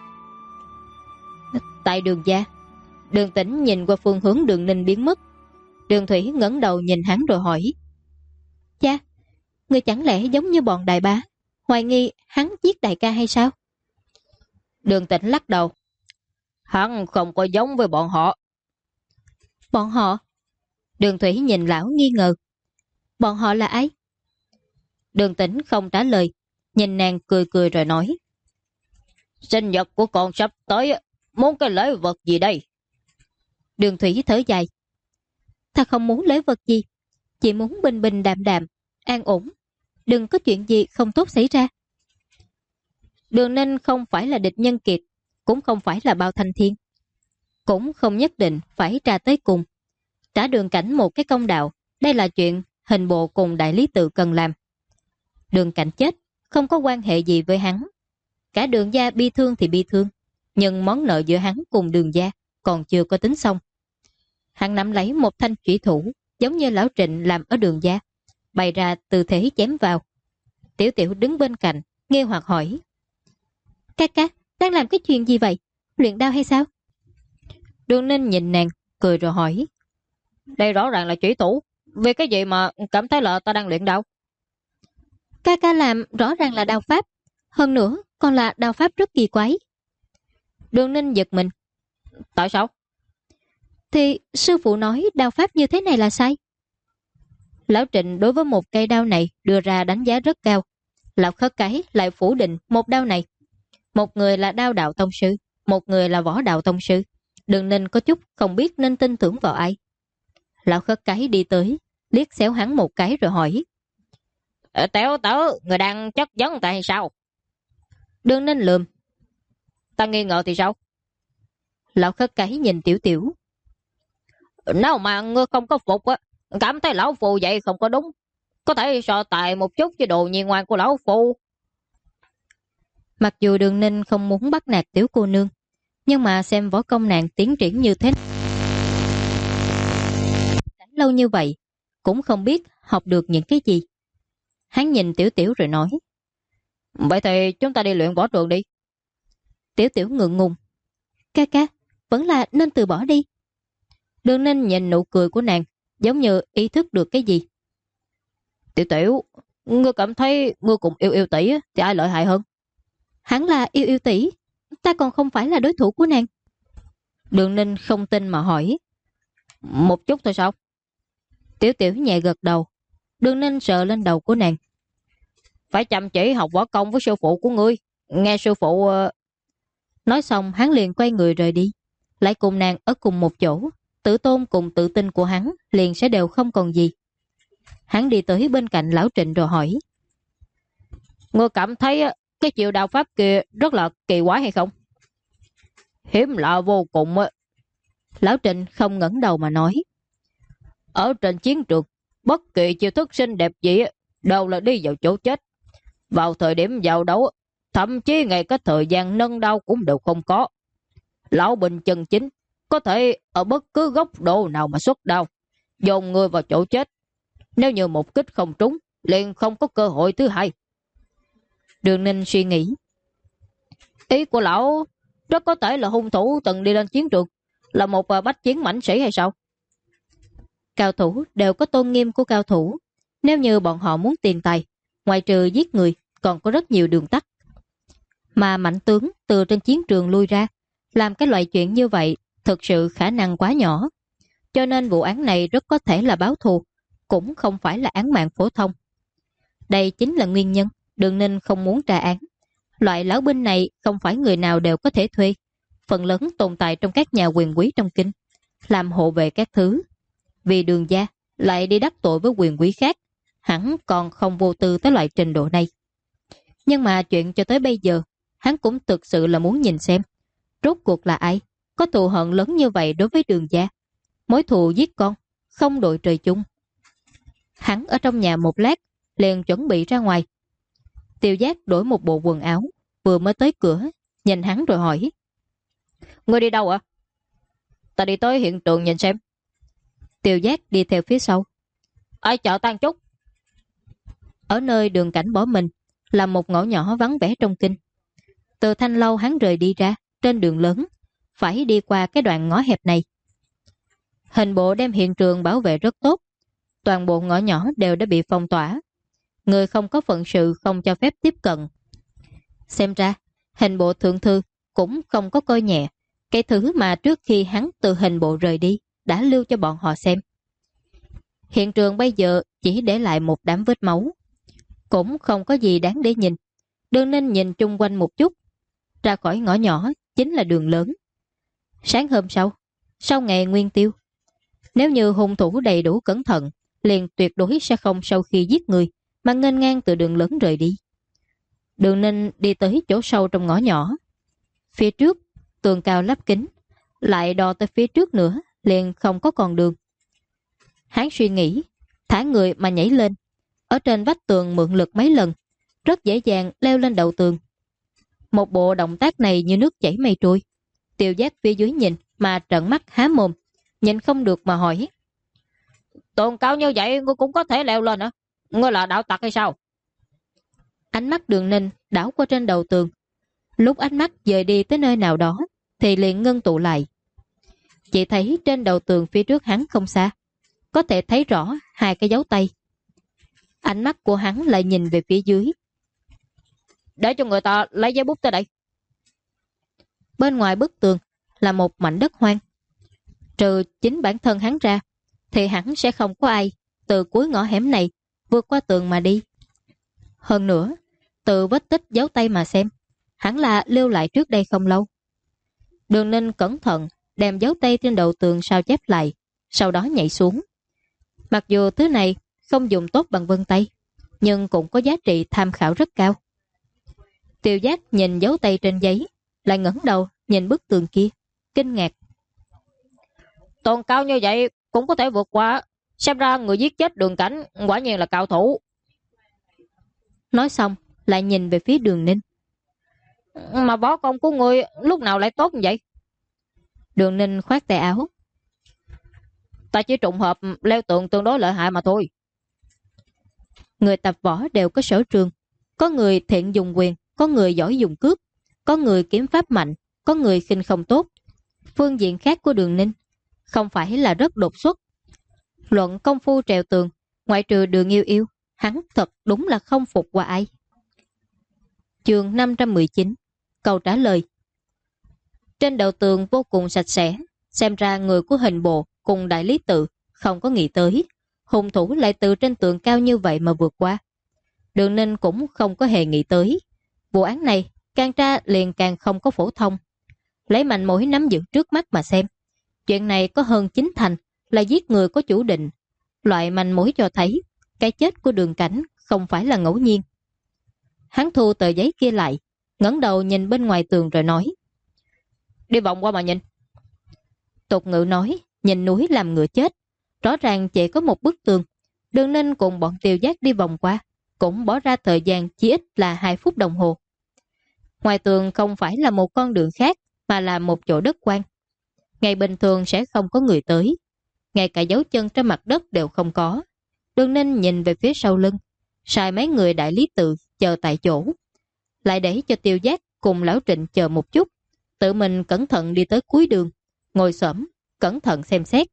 Tại Đường gia. Đường Tĩnh nhìn qua phương hướng Đường Ninh biến mất. Đường Thủy ngẩng đầu nhìn hắn rồi hỏi: Cha, ngươi chẳng lẽ giống như bọn đại bá, hoài nghi hắn giết đại ca hay sao? Đường Tĩnh lắc đầu: Hắn không có giống với bọn họ. Bọn họ? Đường Thủy nhìn lão nghi ngờ. Bọn họ là ai? Đường Tĩnh không trả lời, nhìn nàng cười cười rồi nói. Sinh nhật của con sắp tới, muốn cái lễ vật gì đây? Đường Thủy thở dài. Ta không muốn lễ vật gì, chỉ muốn bình bình đạm đạm, an ổn, đừng có chuyện gì không tốt xảy ra. Đường Ninh không phải là địch nhân kiệt, cũng không phải là Bao Thanh Thiên, cũng không nhất định phải tra tới cùng. Trả Đường Cảnh một cái công đạo, đây là chuyện hình bộ cùng đại lý tự cần làm. Đường Cảnh chết, không có quan hệ gì với hắn. Cả Đường gia bi thương thì bi thương, nhưng món nợ giữa hắn cùng Đường gia còn chưa có tính xong. Hắn nắm lấy một thanh chủy thủ, giống như lão Trịnh làm ở Đường gia, bày ra tư thế chém vào. Tiểu Tiểu đứng bên cạnh, nghi hoặc hỏi. Ca ca, đang làm cái chuyện gì vậy? Luyện đao hay sao? Đường Ninh nhìn nàng, cười rồi hỏi. Đây rõ ràng là chủy thủ, vì cái gì mà cảm thấy là ta đang luyện đao? Ca ca làm rõ ràng là đao pháp, hơn nữa còn là đao pháp rất kỳ quái. Đường Ninh giật mình. Tại sao? Thì sư phụ nói đao pháp như thế này là sai. Lão Trịnh đối với một cây đao này đưa ra đánh giá rất cao. Lão Khất Cái lại phủ định một đao này. Một người là đao đạo tông sư, một người là võ đạo tông sư. Đường Ninh có chút không biết nên tin tưởng vào ai. Lão Khất Cái đi tới, liếc xéo hắn một cái rồi hỏi. Tiểu Tử, người đang chất vấn tại sao? Đường Ninh lườm. Ta nghi ngờ thì sao? Lão Khất Cái nhìn Tiểu Tiểu. Nếu mà ngươi không có phục á, cảm thấy lão phù vậy không có đúng. Có thể so tài một chút với đồ nhi ngoan của lão phù. Mặc dù Đường Ninh không muốn bắt nạt Tiểu cô nương, nhưng mà xem võ công nàng tiến triển như thế lâu như vậy, cũng không biết học được những cái gì. Hắn nhìn Tiểu Tiểu rồi nói. Vậy thì chúng ta đi luyện võ trường đi. Tiểu Tiểu ngượng ngùng. Ca ca, vẫn là nên từ bỏ đi. Đường Ninh nhìn nụ cười của nàng, giống như ý thức được cái gì. Tiểu Tiểu, ngươi cảm thấy ngươi cùng yêu yêu tỷ thì ai lợi hại hơn? Hắn là yêu yêu tỷ, ta còn không phải là đối thủ của nàng. Đường Ninh không tin mà hỏi. Một chút thôi sao? Tiểu Tiểu nhẹ gật đầu. Đường Ninh sợ lên đầu của nàng. Phải chăm chỉ học võ công với sư phụ của ngươi. Nghe sư phụ... Nói xong hắn liền quay người rời đi, lại cùng nàng ở cùng một chỗ. Tự tôn cùng tự tin của hắn liền sẽ đều không còn gì. Hắn đi tới bên cạnh lão Trịnh rồi hỏi. Ngươi cảm thấy cái chiều đạo pháp kia rất là kỳ quái hay không? Hiếm lạ vô cùng. Lão Trịnh không ngẩng đầu mà nói. Ở trên chiến trường, bất kỳ chiêu thức xinh đẹp gì đều là đi vào chỗ chết. Vào thời điểm giao đấu, thậm chí ngay cái thời gian nâng đau cũng đều không có. Lão Bình chân chính có thể ở bất cứ góc độ nào mà xuất đau, dồn người vào chỗ chết. Nếu như một kích không trúng, liền không có cơ hội thứ hai. Đường Ninh suy nghĩ. Ý của lão rất có thể là hung thủ từng đi lên chiến trường, là một bách chiến mãnh sĩ hay sao? Cao thủ đều có tôn nghiêm của cao thủ. Nếu như bọn họ muốn tiền tài, ngoài trừ giết người, còn có rất nhiều đường tắt. Mà mạnh tướng từ trên chiến trường lui ra, làm cái loại chuyện như vậy thực sự khả năng quá nhỏ. Cho nên vụ án này rất có thể là báo thù, cũng không phải là án mạng phổ thông. Đây chính là nguyên nhân Đường Ninh không muốn tra án. Loại lão binh này không phải người nào đều có thể thuê. Phần lớn tồn tại trong các nhà quyền quý trong kinh, làm hộ vệ các thứ. Vì Đường gia lại đi đắc tội với quyền quý khác, hắn còn không vô tư tới loại trình độ này. Nhưng mà chuyện cho tới bây giờ, hắn cũng thực sự là muốn nhìn xem rốt cuộc là ai có thù hận lớn như vậy đối với Đường gia. Mối thù giết con, không đội trời chung. Hắn ở trong nhà một lát, liền chuẩn bị ra ngoài. Tiêu Giác đổi một bộ quần áo, vừa mới tới cửa, nhìn hắn rồi hỏi. Ngươi đi đâu ạ? Ta đi tới hiện trường nhìn xem. Tiêu Giác đi theo phía sau. Ai chợ tan chút. Ở nơi Đường Cảnh bỏ mình, là một ngõ nhỏ vắng vẻ trong kinh. Từ thanh lâu hắn rời đi ra, trên đường lớn, phải đi qua cái đoạn ngõ hẹp này. Hình bộ đem hiện trường bảo vệ rất tốt. Toàn bộ ngõ nhỏ đều đã bị phong tỏa. Người không có phận sự không cho phép tiếp cận. Xem ra, hình bộ thượng thư cũng không có coi nhẹ cái thứ mà trước khi hắn từ hình bộ rời đi đã lưu cho bọn họ xem. Hiện trường bây giờ chỉ để lại một đám vết máu, cũng không có gì đáng để nhìn. Đường Ninh nhìn chung quanh một chút, ra khỏi ngõ nhỏ chính là đường lớn. Sáng hôm sau ngày nguyên tiêu, nếu như hung thủ đầy đủ cẩn thận, liền tuyệt đối sẽ không sau khi giết người mà nghênh ngang từ đường lớn rời đi. Đường Ninh đi tới chỗ sâu trong ngõ nhỏ. Phía trước tường cao lắp kính, lại đò tới phía trước nữa liền không có con đường. Hắn suy nghĩ, thả người mà nhảy lên, ở trên vách tường mượn lực mấy lần, rất dễ dàng leo lên đầu tường. Một bộ động tác này như nước chảy mây trôi. Tiêu Giác phía dưới nhìn mà trợn mắt há mồm, nhìn không được mà hỏi: Tường cao như vậy ngươi cũng có thể leo lên hả? Ngươi là đạo tặc hay sao? Ánh mắt Đường Ninh đảo qua trên đầu tường. Lúc ánh mắt dời đi tới nơi nào đó thì liền ngưng tụ lại. Chỉ thấy trên đầu tường phía trước hắn không xa, có thể thấy rõ hai cái dấu tay. Ánh mắt của hắn lại nhìn về phía dưới. Để cho người ta lấy giấy bút tới đây. Bên ngoài bức tường là một mảnh đất hoang. Trừ chính bản thân hắn ra thì hẳn sẽ không có ai từ cuối ngõ hẻm này vượt qua tường mà đi. Hơn nữa, từ vết tích dấu tay mà xem, hẳn là lưu lại trước đây không lâu. Đường Ninh cẩn thận đem dấu tay trên đầu tường sao chép lại, sau đó nhảy xuống. Mặc dù thứ này không dùng tốt bằng vân tay, nhưng cũng có giá trị tham khảo rất cao. Tiêu Giác nhìn dấu tay trên giấy, lại ngẩng đầu nhìn bức tường kia, kinh ngạc. Tường cao như vậy cũng có thể vượt qua, xem ra người giết chết Đường Cảnh quả nhiên là cao thủ. Nói xong lại nhìn về phía Đường Ninh. Mà võ công của người lúc nào lại tốt như vậy? Đường Ninh khoát tay áo. Ta chỉ trùng hợp leo tường tương đối lợi hại mà thôi. Người tập võ đều có sở trường, có người thiện dùng quyền, có người giỏi dùng cướp, có người kiếm pháp mạnh, có người khinh không tốt. Phương diện khác của Đường Ninh không phải là rất đột xuất. Luận công phu trèo tường, ngoại trừ Đường Yêu Yêu, hắn thật đúng là không phục qua ai. Chương 519, câu trả lời. Trên đầu tường vô cùng sạch sẽ, xem ra người của hình bộ cùng đại lý tự không có nghĩ tới hung thủ lại từ trên tường cao như vậy mà vượt qua. Đường Ninh cũng không có hề nghĩ tới. Vụ án này càng tra liền càng không có phổ thông. Lấy manh mối nắm giữ trước mắt mà xem, chuyện này có hơn 9 thành là giết người có chủ định. Loại manh mối cho thấy cái chết của Đường Cảnh không phải là ngẫu nhiên. Hắn thu tờ giấy kia lại, ngẩng đầu nhìn bên ngoài tường rồi nói: Đi vòng qua mà nhìn. Tục ngữ nói nhìn núi làm ngựa chết, rõ ràng chỉ có một bức tường. Đường Ninh cùng bọn Tiêu Giác đi vòng qua, cũng bỏ ra thời gian chỉ ít là 2 phút đồng hồ. Ngoài tường không phải là một con đường khác, mà là một chỗ đất quang. Ngày bình thường sẽ không có người tới, ngay cả dấu chân trên mặt đất đều không có. Đường Ninh nhìn về phía sau lưng, sai mấy người đại lý tự chờ tại chỗ, lại để cho Tiêu Giác cùng Lão Trịnh chờ một chút, tự mình cẩn thận đi tới cuối đường, ngồi xổm cẩn thận xem xét.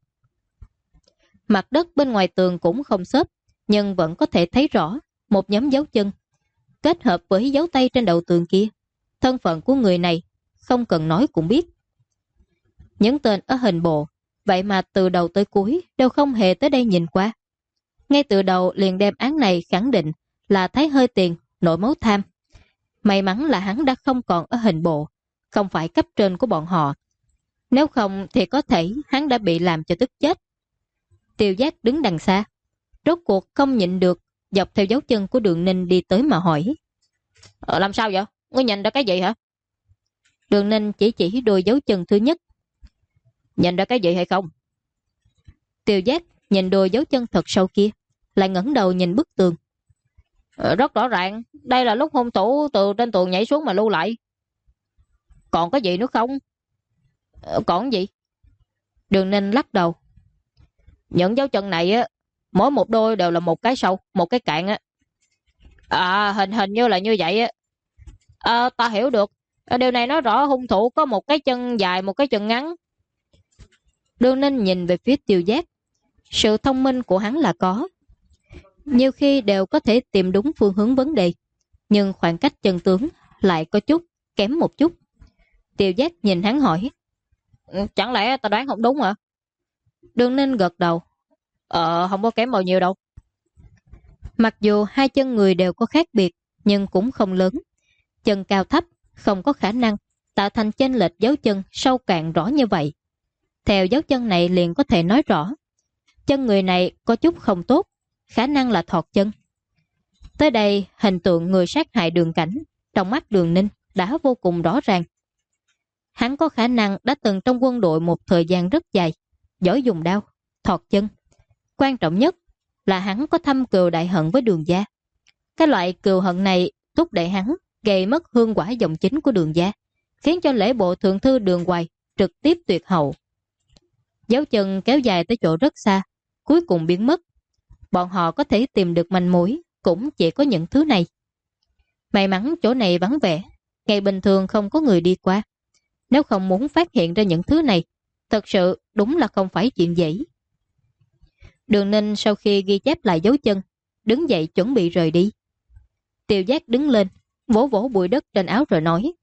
Mặt đất bên ngoài tường cũng không xốp, nhưng vẫn có thể thấy rõ một nhóm dấu chân, kết hợp với dấu tay trên đầu tường kia. Thân phận của người này không cần nói cũng biết. Những tên ở hình bộ vậy mà từ đầu tới cuối đều không hề tới đây nhìn qua. Ngay từ đầu liền đem án này khẳng định là thấy hơi tiền, nổi máu tham. May mắn là hắn đã không còn ở hình bộ, không phải cấp trên của bọn họ. Nếu không thì có thể hắn đã bị làm cho tức chết. Tiêu Giác đứng đằng xa, rốt cuộc không nhịn được, dọc theo dấu chân của Đường Ninh đi tới mà hỏi: Làm sao vậy? Ngươi nhìn ra cái gì hả? Đường Ninh chỉ đôi dấu chân thứ nhất. Nhìn ra cái gì hay không? Tiêu Giác nhìn đôi dấu chân thật sâu kia, lại ngẩng đầu nhìn bức tường. Rất rõ ràng, đây là lúc hung thủ từ trên tường nhảy xuống mà lưu lại. Còn có gì nữa không? Còn gì? Đường Ninh lắc đầu. Những dấu chân này á, mỗi một đôi đều là một cái sâu, một cái cạn á. Hình như là như vậy á. Ta hiểu được. Điều này nói rõ hung thủ có một cái chân dài, một cái chân ngắn. Đường Ninh nhìn về phía Tiêu Giác. Sự thông minh của hắn là có. Nhiều khi đều có thể tìm đúng phương hướng vấn đề, nhưng khoảng cách chân tướng lại có chút kém một chút. Tiêu Giác nhìn hắn hỏi: Chẳng lẽ ta đoán không đúng hả? Đường Ninh gật đầu. Không có kém bao nhiêu đâu. Mặc dù hai chân người đều có khác biệt, nhưng cũng không lớn. Chân cao thấp, không có khả năng tạo thành chênh lệch dấu chân sâu cạn rõ như vậy. Theo dấu chân này liền có thể nói rõ, chân người này có chút không tốt, khả năng là thọt chân. Tới đây, hình tượng người sát hại Đường Cảnh trong mắt Đường Ninh đã vô cùng rõ ràng. Hắn có khả năng đã từng trong quân đội một thời gian rất dài, giỏi dùng đao, thọt chân. Quan trọng nhất là hắn có thâm cừu đại hận với Đường gia. Cái loại cừu hận này thúc đẩy hắn gây mất hương quả dòng chính của Đường gia, khiến cho lễ bộ thượng thư Đường Hoài trực tiếp tuyệt hậu. Dấu chân kéo dài tới chỗ rất xa, cuối cùng biến mất. Bọn họ có thể tìm được manh mối cũng chỉ có những thứ này. May mắn chỗ này vắng vẻ, ngày bình thường không có người đi qua. Nếu không muốn phát hiện ra những thứ này, thật sự đúng là không phải chuyện dễ. Đường Ninh sau khi ghi chép lại dấu chân, đứng dậy chuẩn bị rời đi. Tiêu Giác đứng lên, vỗ vỗ bụi đất trên áo rồi nói: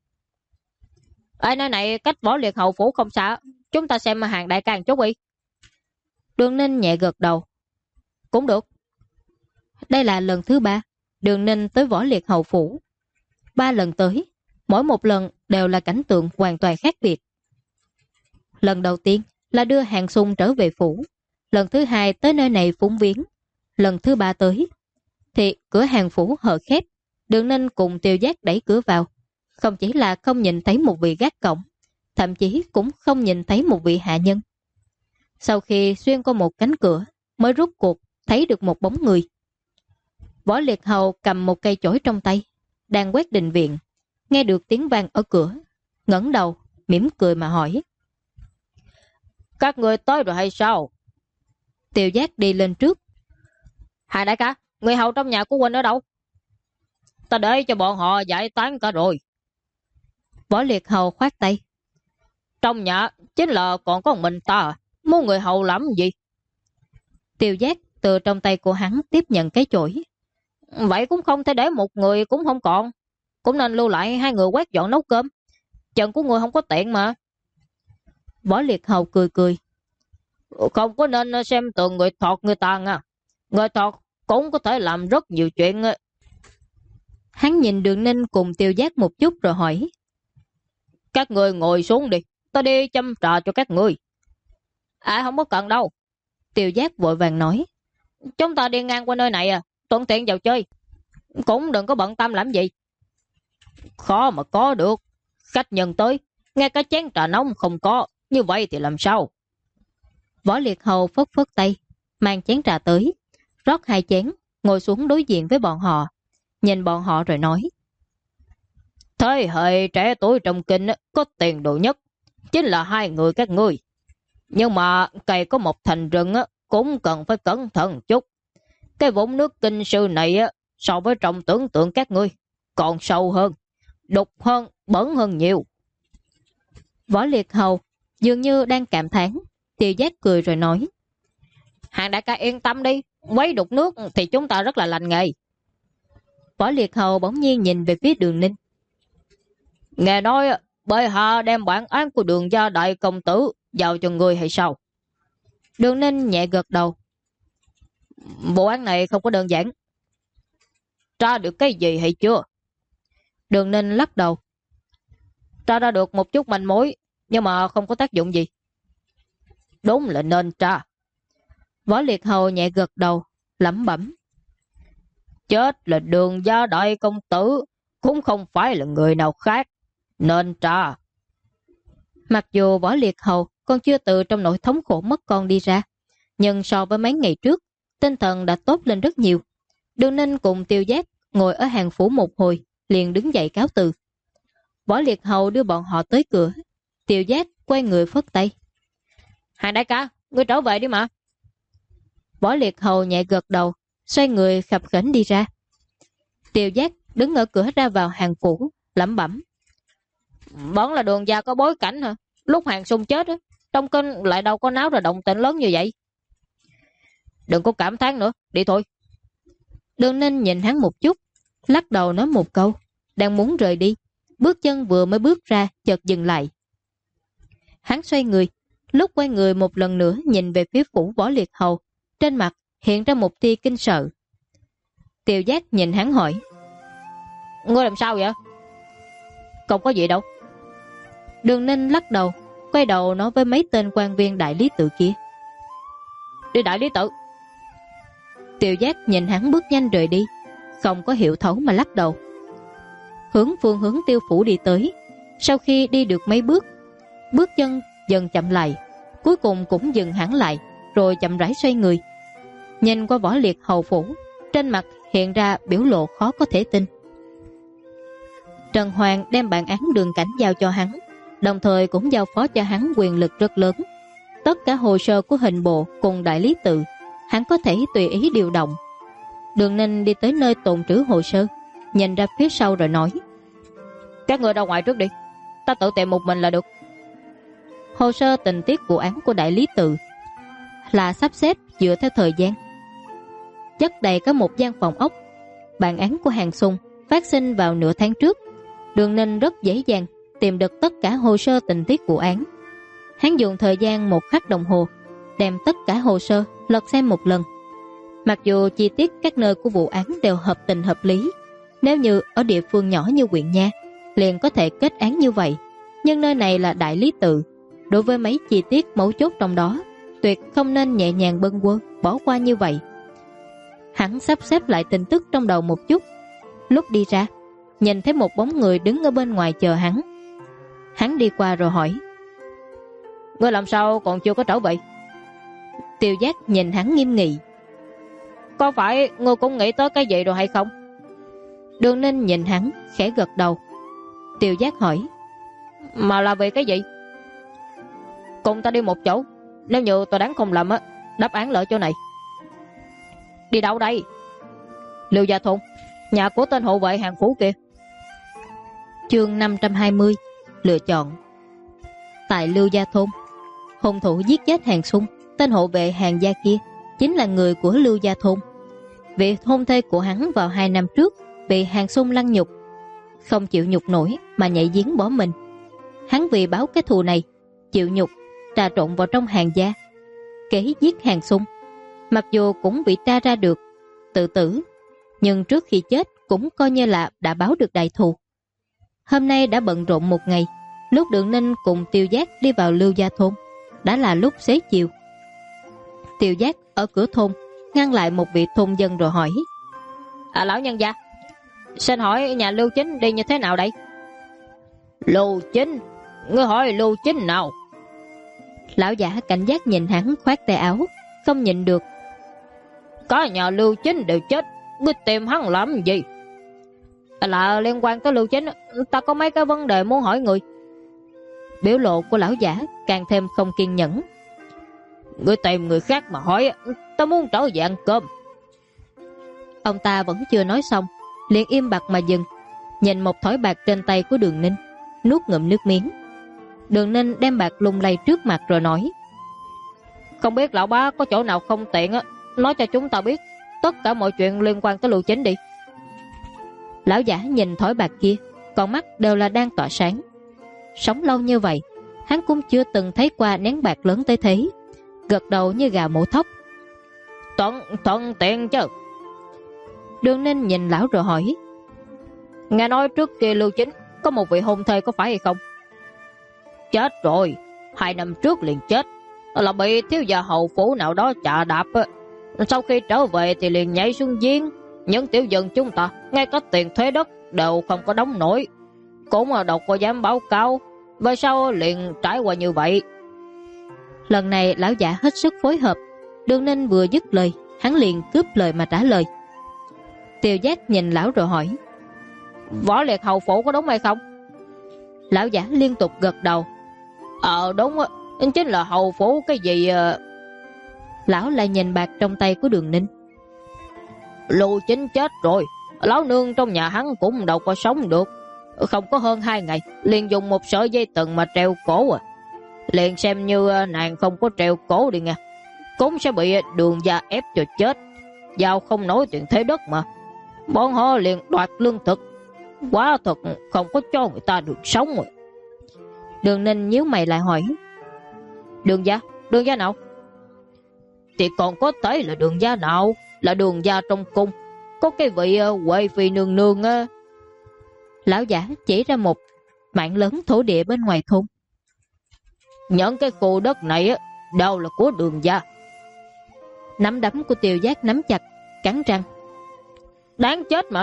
Nơi này cách Võ Liệt hậu phủ không xa, chúng ta xem hàng đại ca chút đi. Đường Ninh nhẹ gật đầu. Cũng được. Đây là lần thứ 3 Đường Ninh tới Võ Liệt hậu phủ. 3 lần tới, mỗi một lần đều là cảnh tượng hoàn toàn khác biệt. Lần đầu tiên là đưa Hàng Xung trở về phủ. Lần thứ 2 tới nơi này phúng viếng. Lần thứ 3 tới thì cửa hàng phủ hờ khép. Đường Ninh cùng Tiêu Giác đẩy cửa vào. Không chỉ là không nhìn thấy một vị gác cổng, thậm chí cũng không nhìn thấy một vị hạ nhân. Sau khi xuyên qua một cánh cửa, mới rút cuộc thấy được một bóng người. Võ Liệt Hầu cầm một cây chổi trong tay, đang quét đình viện. Nghe được tiếng vang ở cửa, ngẩng đầu, mỉm cười mà hỏi: Các người tới rồi hay sao? Tiêu Giác đi lên trước. Hà đại ca, người hầu trong nhà của huynh ở đâu? Ta để cho bọn họ giải tán cả rồi. Võ Liệt Hầu khoát tay. Trong nhà chính là còn có mình ta, muốn người hầu làm gì? Tiêu Giác từ trong tay của hắn tiếp nhận cái chổi. Vậy cũng không thể để một người cũng không còn. Cũng nên lưu lại 2 người quét dọn nấu cơm. Chân của người không có tiện mà. Võ Liệt Hầu cười cười. Không có nên xem tượng người thọt người ta nha. Người thọt cũng có thể làm rất nhiều chuyện. Hắn nhìn Đường Ninh cùng Tiêu Giác một chút rồi hỏi: Các người ngồi xuống đi, ta đi châm trà cho các người. Không có cần đâu. Tiêu Giác vội vàng nói: Chúng ta đi ngang qua nơi này thuận tiện vào chơi. Cũng đừng có bận tâm làm gì. Khó mà có được. Khách nhân tới, ngay cả chén trà nóng không có, như vậy thì làm sao? Võ Liệt Hầu phất phất tay, mang chén trà tới, rót 2 chén, ngồi xuống đối diện với bọn họ, nhìn bọn họ rồi nói: Thế hệ trẻ tuổi trong kinh có tiền đồ nhất chính là 2 người các ngươi. Nhưng mà cây có một thành rừng cũng cần phải cẩn thận chút. Cái vũng nước kinh sư này so với trong tưởng tượng các ngươi còn sâu hơn, đục hơn, bẩn hơn nhiều. Võ Liệt Hầu dường như đang cảm thán. Tiêu Giác cười rồi nói: Hàng đại ca yên tâm đi, quấy đục nước thì chúng ta rất là lành nghề. Võ Liệt Hầu bỗng nhiên nhìn về phía Đường Ninh. Nghe nói bệ hạ đem bản án của Đường gia đại công tử giao cho người hay sao? Đường Ninh nhẹ gật đầu. Vụ án này không có đơn giản. Tra được cái gì hay chưa? Đường Ninh lắc đầu. Tra ra được một chút manh mối, nhưng mà không có tác dụng gì. Đúng là nên tra. Võ Liệt Hầu nhẹ gật đầu, lẩm bẩm. Chết là Đường gia đại công tử, cũng không phải là người nào khác. Nên tra. Mặc dù Võ Liệt Hầu còn chưa từ trong nỗi thống khổ mất con đi ra, nhưng so với mấy ngày trước, tinh thần đã tốt lên rất nhiều. Đường Ninh cùng Tiêu Giác ngồi ở hàng phủ một hồi, liền đứng dậy cáo từ. Võ Liệt Hầu đưa bọn họ tới cửa. Tiêu Giác quay người phất tay. Hàng đại ca, ngươi trở về đi mà. Võ Liệt Hầu nhẹ gật đầu, xoay người khập khểnh đi ra. Tiêu Giác đứng ở cửa ra vào hàng phủ, lẩm bẩm. Vẫn là Đường gia có bối cảnh hả? Lúc Hàng Xung chết trong kinh lại đâu có náo ra động tĩnh lớn như vậy. Đừng có cảm thán nữa, đi thôi. Đường Ninh nhìn hắn một chút, lắc đầu nói một câu, đang muốn rời đi. Bước chân vừa mới bước ra chợt dừng lại. Hắn xoay người, lúc quay người một lần nữa nhìn về phía phủ Võ Liệt Hầu, trên mặt hiện ra một tia kinh sợ. Tiêu Giác nhìn hắn hỏi: Ngươi làm sao vậy? Không có gì đâu. Đường Ninh lắc đầu, quay đầu nói với mấy tên quan viên đại lý tự kia: Đi đại lý tự. Tiêu Giác nhìn hắn bước nhanh rời đi, không có hiểu thấu mà lắc đầu. Hướng phương hướng Tiêu phủ đi tới. Sau khi đi được mấy bước, bước chân dần chậm lại, cuối cùng cũng dừng hẳn lại, rồi chậm rãi xoay người. Nhìn qua Võ Liệt Hầu phủ, trên mặt hiện ra biểu lộ khó có thể tin. Trần Hoàng đem bản án Đường Cảnh giao cho hắn, đồng thời cũng giao phó cho hắn quyền lực rất lớn. Tất cả hồ sơ của hình bộ cùng đại lý tự, hắn có thể tùy ý điều động. Đường Ninh đi tới nơi tồn trữ hồ sơ, nhìn ra phía sau rồi nói: Các người ra ngoài trước đi, ta tự tìm một mình là được. Hồ sơ tình tiết vụ án của đại lý tự là sắp xếp dựa theo thời gian. Chất đầy có một gian phòng ốc. Bản án của Hàng Xung phát sinh vào nửa tháng trước. Đường Ninh rất dễ dàng tìm được tất cả hồ sơ tình tiết vụ án. Hắn dùng thời gian 1 khắc đồng hồ đem tất cả hồ sơ lật xem một lần. Mặc dù chi tiết các nơi của vụ án đều hợp tình hợp lý, nếu như ở địa phương nhỏ như huyện Nha liền có thể kết án như vậy, nhưng nơi này là đại lý tự, đối với mấy chi tiết mấu chốt trong đó tuyệt không nên nhẹ nhàng bâng quơ bỏ qua như vậy. Hắn sắp xếp lại tin tức trong đầu một chút, lúc đi ra nhìn thấy một bóng người đứng ở bên ngoài chờ hắn. Hắn đi qua rồi hỏi: Ngươi làm sao còn chưa có trở về? Tiêu Giác nhìn hắn nghiêm nghị: Có phải ngươi cũng nghĩ tới cái gì rồi hay không? Đường Ninh nhìn hắn khẽ gật đầu. Tiêu Giác hỏi: Mà là về cái gì? Cùng ta đi một chỗ, nếu như tôi đoán không lầm á, đáp án là ở chỗ này. Đi đâu đây? Lưu Gia Thôn, nhà của tên hộ vệ Hàng phủ kia. Chương 520 lựa chọn. Tại Lưu Gia Thôn, hung thủ giết chết Hàng Xung, tên hộ vệ Hàng gia kia chính là người của Lưu Gia Thôn. Vị hôn thê của hắn vào 2 năm trước bị Hàng Xung lăng nhục, không chịu nhục nổi mà nhảy giếng bỏ mình. Hắn vì báo cái thù này, chịu nhục trà trộn vào trong Hàng gia, kế giết Hàng Xung. Mặc dù cũng bị tra ra được tự tử, nhưng trước khi chết cũng coi như là đã báo được đại thù. Hôm nay đã bận rộn một ngày, lúc Đường Ninh cùng Tiêu Giác đi vào Lưu Gia Thôn đã là lúc xế chiều. Tiêu Giác ở cửa thôn ngăn lại một vị thôn dân rồi hỏi: Lão nhân gia, xin hỏi nhà Lưu Chính đi như thế nào đây? Lưu Chính? Ngươi hỏi Lưu Chính nào? Lão giả cảnh giác nhìn hắn khoát tay áo, không nhịn được: Có nhà Lưu Chính đều chết, ngươi tìm hắn làm gì? Là liên quan tới Lưu Chính, ta có mấy cái vấn đề muốn hỏi người. Biểu lộ của lão giả càng thêm không kiên nhẫn. Ngươi tìm người khác mà hỏi, ta muốn trở về ăn cơm. Ông ta vẫn chưa nói xong, liền im bặt mà dừng, nhìn một thỏi bạc trên tay của Đường Ninh, nuốt ngụm nước miếng. Đường Ninh đem bạc lung lay trước mặt rồi nói: Không biết lão bá có chỗ nào không tiện á, nói cho chúng ta biết tất cả mọi chuyện liên quan tới Lưu Chính đi. Lão giả nhìn thỏi bạc kia, con mắt đều là đang tỏa sáng. Sống lâu như vậy, hắn cũng chưa từng thấy qua nén bạc lớn tới thế, gật đầu như gà mổ thóc. Thuận tiện chứ. Đường Ninh nhìn lão rồi hỏi: Nghe nói trước kia Lưu Chính có một vị hôn thê, có phải hay không? Chết rồi, 2 năm trước liền chết, là bị thiếu gia hầu phủ nào đó chà đạp. Sau khi trở về thì liền nhảy xuống giếng. Những tiểu dân chúng ta ngay cả tiền thuế đất đều không có đóng nổi, cũng đâu có dám báo cáo, về sau liền trải qua như vậy. Lần này lão giả hết sức phối hợp. Đường Ninh vừa dứt lời, hắn liền cướp lời mà trả lời. Tiêu Giác nhìn lão rồi hỏi: Võ Liệt hầu phủ có đúng hay không? Lão giả liên tục gật đầu: Đúng, chính là hầu phủ cái gì. Lão lại nhìn bạc trong tay của Đường Ninh. Lưu Chính chết rồi, lão nương trong nhà hắn cũng đâu có sống được, không có hơn 2 ngày liền dùng một sợi dây thừng mà treo cổ liền xem như nàng không có treo cổ đi nha, cũng sẽ bị Đường gia ép cho chết, giao không nổi tiền thuế đất mà. Bọn họ liền đoạt lương thực, quá thật không có cho người ta được sống rồi. Đường Ninh nhíu mày lại hỏi: Đường gia nào? Thì còn có thể là đường gia nào? Là đường gia trong cung, có cái vị Huệ Phi nương nương á. Lão giả chỉ ra một mảng lớn thổ địa bên ngoài thôn. Những cái khu đất này á đâu là của đường gia. Nắm đấm của Tiêu Giác nắm chặt, cắn răng. Đáng chết mà.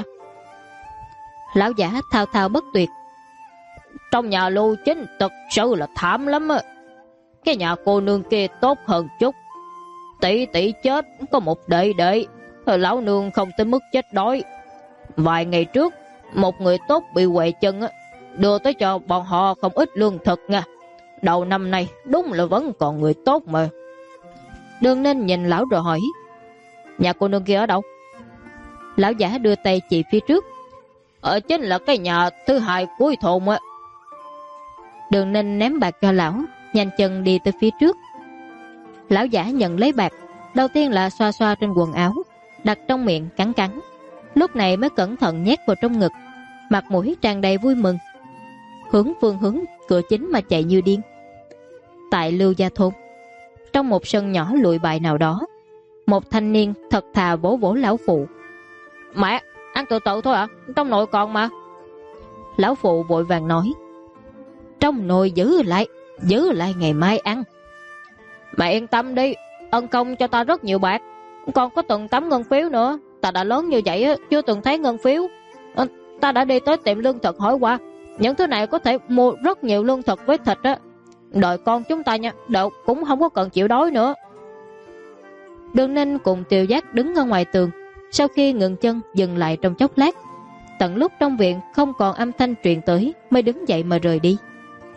Lão giả thao thao bất tuyệt. Trong nhà Lưu Chính thật sự là thảm lắm á. Cái nhà cô nương kia tốt hơn chút. Tỷ tỷ chết có một đệ đệ, lão nương không tới mức chết đói. Vài ngày trước một người tốt bị quệ chân á, đưa tới cho bọn họ không ít lương thực nha. Đầu năm nay đúng là vẫn còn người tốt mà. Đường Ninh nhìn lão rồi hỏi, nhà cô nương kia ở đâu? Lão giả đưa tay chỉ phía trước. Ở chính là cái nhà thứ hai cuối thôn á. Đường Ninh ném bạc cho lão, nhanh chân đi tới phía trước. Lão giả nhận lấy bạc, đầu tiên là xoa xoa trên quần áo, đặt trong miệng cắn cắn. Lúc này mới cẩn thận nhét vào trong ngực, mặt mũi tràn đầy vui mừng, hướng cửa chính mà chạy như điên. Tại Lưu gia thôn, trong một sân nhỏ lụi bại nào đó, một thanh niên thật thà vỗ vỗ lão phụ. Mẹ, ăn từ từ thôi ạ, trong nồi còn mà. Lão phụ vội vàng nói, trong nồi giữ lại ngày mai ăn. Mẹ yên tâm đi, ân công cho ta rất nhiều bạc, còn có từng tấm ngân phiếu nữa. Ta đã lớn như vậy chưa từng thấy ngân phiếu. Ta đã đi tới tiệm lương thực hỏi qua, những thứ này có thể mua rất nhiều lương thực với thịt á. Đợi con chúng ta nha, đợi cũng không có cần chịu đói nữa. Đường Ninh cùng Tiêu Giác đứng ở ngoài tường, sau khi ngừng chân dừng lại trong chốc lát, tận lúc trong viện không còn âm thanh truyền tới mới đứng dậy mà rời đi.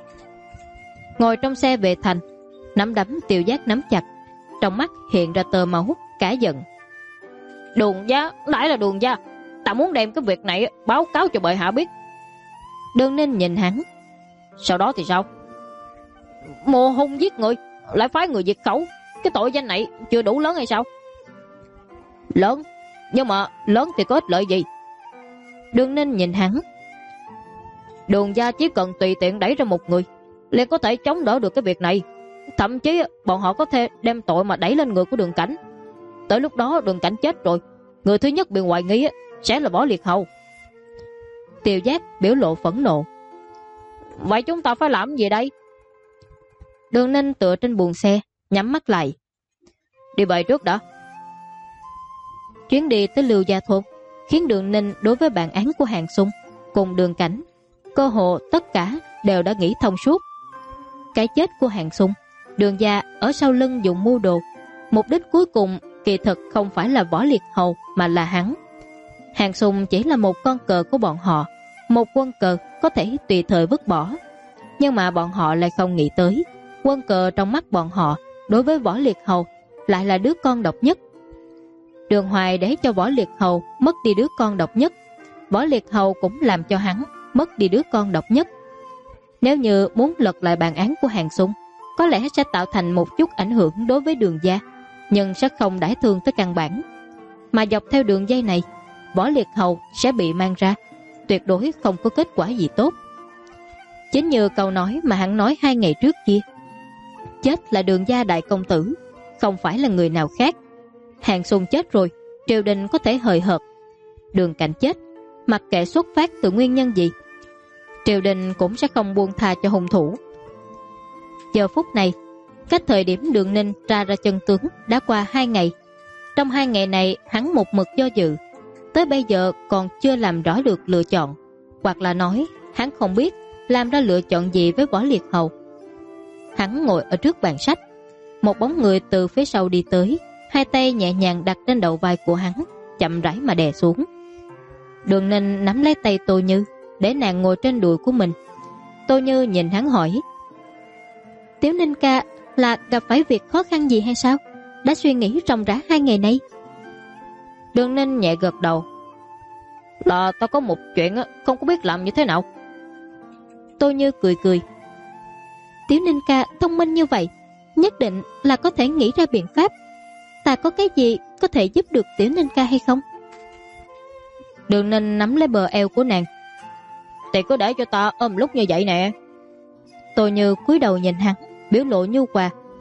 Ngồi trong xe về thành, nắm đấm Tiêu Giác nắm chặt, trong mắt hiện ra tơ máu, cả giận. Đường gia, lại là đường gia, ta muốn đem cái việc này báo cáo cho bệ hạ biết. Đường Ninh nhìn hắn. Sau đó thì sao? Mùa hung giết người, lại phái người diệt khẩu, cái tội danh này chưa đủ lớn hay sao? Lớn, nhưng mà lớn thì có ích lợi gì? Đường Ninh nhìn hắn. Đường gia chỉ cần tùy tiện đẩy ra một người liền có thể chống đỡ được cái việc này. Thậm chí bọn họ có thể đem tội mà đẩy lên người của Đường Cảnh. Tới lúc đó Đường Cảnh chết rồi, người thứ nhất bị hoài nghi sẽ là Võ Liệt Hầu. Tiêu Giác biểu lộ phẫn nộ. Vậy chúng ta phải làm gì đây? Đường Ninh tựa trên buồng xe, nhắm mắt lại. Đi về trước đã. Chuyến đi tới Lưu gia thôn khiến Đường Ninh đối với bản án của Hàng Xung cùng Đường Cảnh, cơ hồ tất cả đều đã nghĩ thông suốt. Cái chết của Hàng Xung, Đường gia ở sau lưng dùng mưu đồ, mục đích cuối cùng kỳ thực không phải là Võ Liệt Hầu mà là hắn. Hàng Xung chỉ là một con cờ của bọn họ, một quân cờ có thể tùy thời vứt bỏ. Nhưng mà bọn họ lại không nghĩ tới, quân cờ trong mắt bọn họ đối với Võ Liệt Hầu lại là đứa con độc nhất. Đường Hoài để cho Võ Liệt Hầu mất đi đứa con độc nhất, Võ Liệt Hầu cũng làm cho hắn mất đi đứa con độc nhất. Nếu như muốn lật lại bản án của Hàng Xung, có lẽ sẽ tạo thành một chút ảnh hưởng đối với Đường gia, nhưng sẽ không đả thương tới căn bản. Mà dọc theo đường dây này, Võ Liệt Hầu sẽ bị mang ra, tuyệt đối không có kết quả gì tốt. Chính như câu nói mà hắn nói 2 ngày trước kia, chết là Đường gia đại công tử, không phải là người nào khác. Hàng Xung chết rồi, triều đình có thể hời hợt. Đường Cảnh chết, mặc kệ xuất phát từ nguyên nhân gì, triều đình cũng sẽ không buông tha cho hung thủ. Giờ phút này, cách thời điểm Đường Ninh ra chân tướng đã qua 2 ngày. Trong 2 ngày này hắn một mực do dự, tới bây giờ còn chưa làm rõ được lựa chọn, hoặc là nói hắn không biết làm ra lựa chọn gì với Võ Liệt Hầu. Hắn ngồi ở trước bàn sách, một bóng người từ phía sau đi tới, 2 tay nhẹ nhàng đặt trên đầu vai của hắn, chậm rãi mà đè xuống. Đường Ninh nắm lấy tay Tô Như để nàng ngồi trên đùi của mình. Tô Như nhìn hắn hỏi, Tiểu Ninh ca là gặp phải việc khó khăn gì hay sao? Đã suy nghĩ ròng rã 2 ngày nay. Đường Ninh nhẹ gật đầu. Là tao có một chuyện không có biết làm như thế nào. Tô Như cười cười. Tiểu Ninh ca thông minh như vậy, nhất định là có thể nghĩ ra biện pháp. Ta có cái gì có thể giúp được Tiểu Ninh ca hay không? Đường Ninh nắm lấy bờ eo của nàng. Thì cứ để cho ta ôm lúc như vậy nè. Tô Như cúi đầu nhìn hắn, biểu lộ nhu hòa,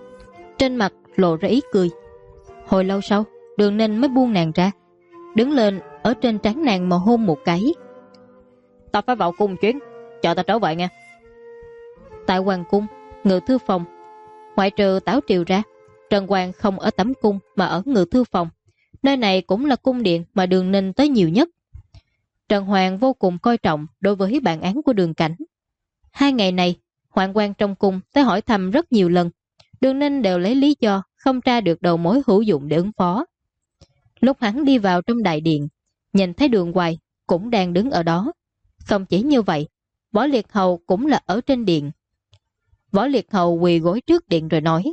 trên mặt lộ ra ý cười. Hồi lâu sau, Đường Ninh mới buông nàng ra, đứng lên ở trên trán nàng mà hôn một cái. Ta phải vào cung chuyến, chờ ta trở về nha. Tại hoàng cung, ngự thư phòng, ngoại trừ Tảo Triều ra, Trần Hoàng không ở tẩm cung mà ở ngự thư phòng. Nơi này cũng là cung điện mà Đường Ninh tới nhiều nhất. Trần Hoàng vô cùng coi trọng đối với bản án của Đường Cảnh. 2 ngày này, hoạn quan trong cung tới hỏi thăm rất nhiều lần. Đường Ninh đều lấy lý do không tra được đầu mối hữu dụng để ứng phó. Lúc hắn đi vào trong đại điện, nhìn thấy Đường Hoài cũng đang đứng ở đó. Không chỉ như vậy, Võ Liệt Hầu cũng là ở trên điện. Võ Liệt Hầu quỳ gối trước điện rồi nói: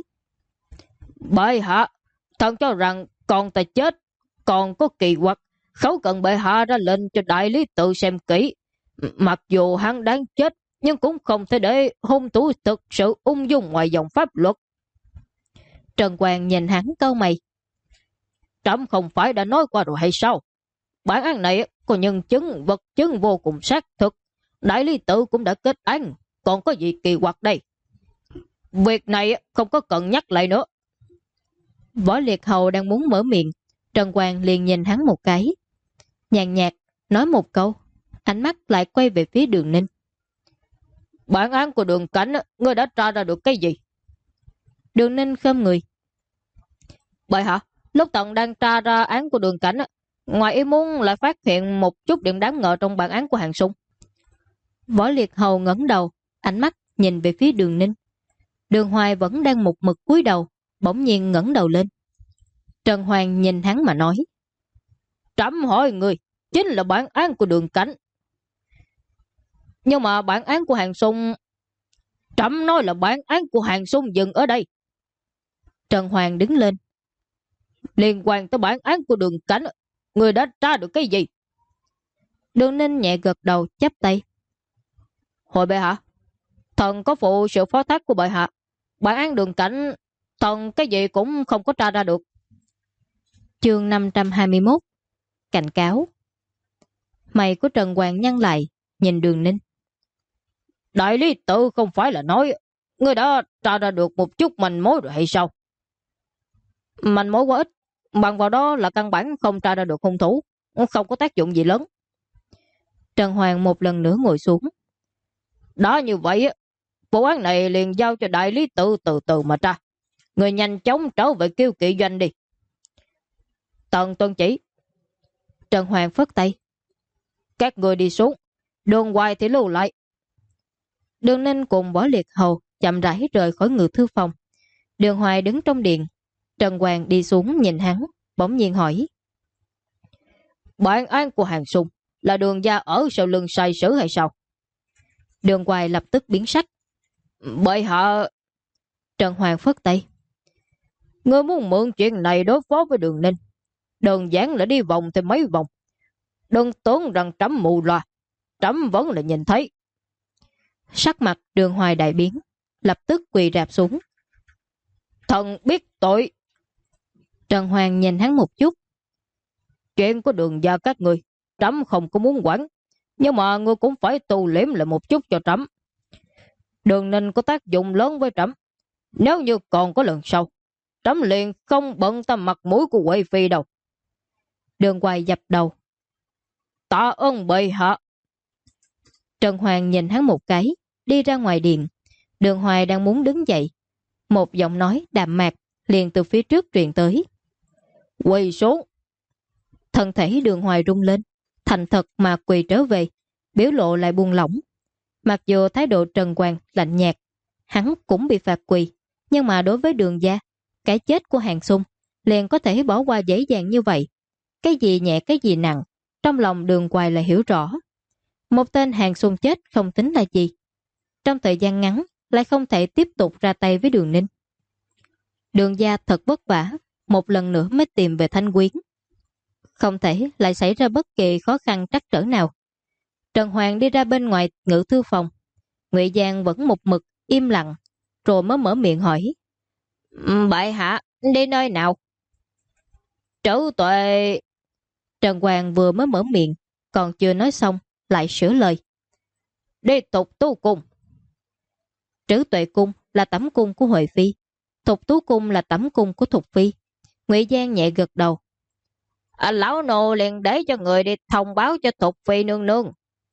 Bệ hạ, thần cho rằng con ta chết còn có kỳ quặc, khấu cận bệ hạ ra lệnh cho đại lý tự xem kỹ. Mặc dù hắn đáng chết, nhưng cũng không thể để hung thủ thực sự ung dung ngoài dòng pháp luật. Trần Hoàng nhìn hắn cau mày: Trẫm không phải đã nói qua rồi hay sao? Bản án này có nhân chứng vật chứng vô cùng xác thực. Đại lý tự cũng đã kết án, còn có gì kỳ quặc đây? Việc này không có cần nhắc lại nữa. Võ Liệt Hầu đang muốn mở miệng, Trần Hoàng liền nhìn hắn một cái, nhàn nhạt nói một câu, ánh mắt lại quay về phía Đường Ninh. Bản án của Đường Cảnh, ngươi đã tra ra được cái gì? Đường Ninh khom người: Bệ hạ, lúc tận đang tra ra án của Đường Cảnh, ngoài ý muốn lại phát hiện một chút điểm đáng ngờ trong bản án của Hàng Xung. Võ Liệt Hầu ngẩng đầu, ánh mắt nhìn về phía Đường Ninh. Đường Hoài vẫn đang một mực cúi đầu, bỗng nhiên ngẩng đầu lên. Trần Hoàng nhìn hắn mà nói: Trẫm hỏi người, chính là bản án của Đường Cảnh. Nhưng mà bản án của Hàng Xung, trẫm nói là bản án của Hàng Xung dừng ở đây. Trần Hoàng đứng lên: Liên quan tới bản án của Đường Cảnh, người đã tra được cái gì? Đường Ninh nhẹ gật đầu chắp tay: Hồi bệ hạ, thần có phụ sự phó thác của bệ hạ. Bản án Đường Cảnh, thần cái gì cũng không có tra ra được. Chương 521 Cảnh cáo. Mày của Trần Hoàng nhăn lại, nhìn Đường Ninh: Đại lý tự không phải là nói ngươi đã tra ra được một chút manh mối rồi hay sao? Manh mối quá ít, bằng vào đó là căn bản không tra ra được hung thủ, không có tác dụng gì lớn. Trần Hoàng một lần nữa ngồi xuống: Đó như vậy, vụ án này liền giao cho đại lý tự từ từ mà tra. Người nhanh chóng trở về Kiêu Kỵ doanh đi. Tần tuân chỉ. Trần Hoàng phất tay: Các người đi xuống, Đường Hoài thì lưu lại. Đường Ninh cùng Võ Liệt Hầu chậm rãi rời khỏi ngự thư phòng. Đường Hoài đứng trong điện. Trần Hoàng đi xuống nhìn hắn, bỗng nhiên hỏi: Bản án của Hàng Xung là Đường gia ở sau lưng sai sử hay sao? Đường Hoài lập tức biến sắc: Bệ hạ. Trần Hoàng phất tay: Ngươi muốn mượn chuyện này đối phó với Đường Ninh, đơn giản là đi vòng thêm mấy vòng. Đừng tưởng rằng trẫm mù loà, trẫm vẫn là nhìn thấy. Sắc mặt Đường Hoài đại biến, lập tức quỳ rạp xuống: Thần biết tội. Trần Hoàng nhìn hắn một chút: Chuyện của Đường gia các người, trẫm không có muốn quản, nhưng mà ngươi cũng phải tu liếm lại một chút cho trẫm. Đường Ninh có tác dụng lớn với trẫm. Nếu như còn có lần sau, trẫm liền không bận tâm mặt mũi của Huệ Phi đâu. Đường Hoài dập đầu: Tạ ơn bệ hạ. Trần Hoàng nhìn hắn một cái, đi ra ngoài điện. Đường Hoài đang muốn đứng dậy, một giọng nói đạm mạc liền từ phía trước truyền tới: Quỳ xuống. Thân thể Đường Hoài rung lên, thành thật mà quỳ trở về, biểu lộ lại buông lỏng. Mặc dù thái độ Trần Hoàng lạnh nhạt, hắn cũng bị phạt quỳ, nhưng mà đối với Đường gia, cái chết của Hàng Xung liền có thể bỏ qua dễ dàng như vậy. Cái gì nhẹ cái gì nặng, trong lòng Đường Hoài là hiểu rõ. Một tên Hàng Xung chết không tính là gì, trong thời gian ngắn lại không thể tiếp tục ra tay với Đường Ninh. Đường gia thật vất vả, một lần nữa mới tìm về Thanh Quyến. Không thể lại xảy ra bất kỳ khó khăn trắc trở nào. Trần Hoàng đi ra bên ngoài ngự thư phòng. Ngụy Giang vẫn một mực im lặng, rồi mới mở miệng hỏi: Bệ hạ, đi nơi nào? Trữ Tuệ. Trần Hoàng vừa mới mở miệng, còn chưa nói xong, lại sửa lời: Đi Tục Tu Cung. Trữ Tuệ cung là tẩm cung của Huệ Phi. Thục Tú Cung là tẩm cung của Thục Phi. Ngụy Giang nhẹ gật đầu. Lão nô liền để cho người đi thông báo cho Thục Phi nương nương.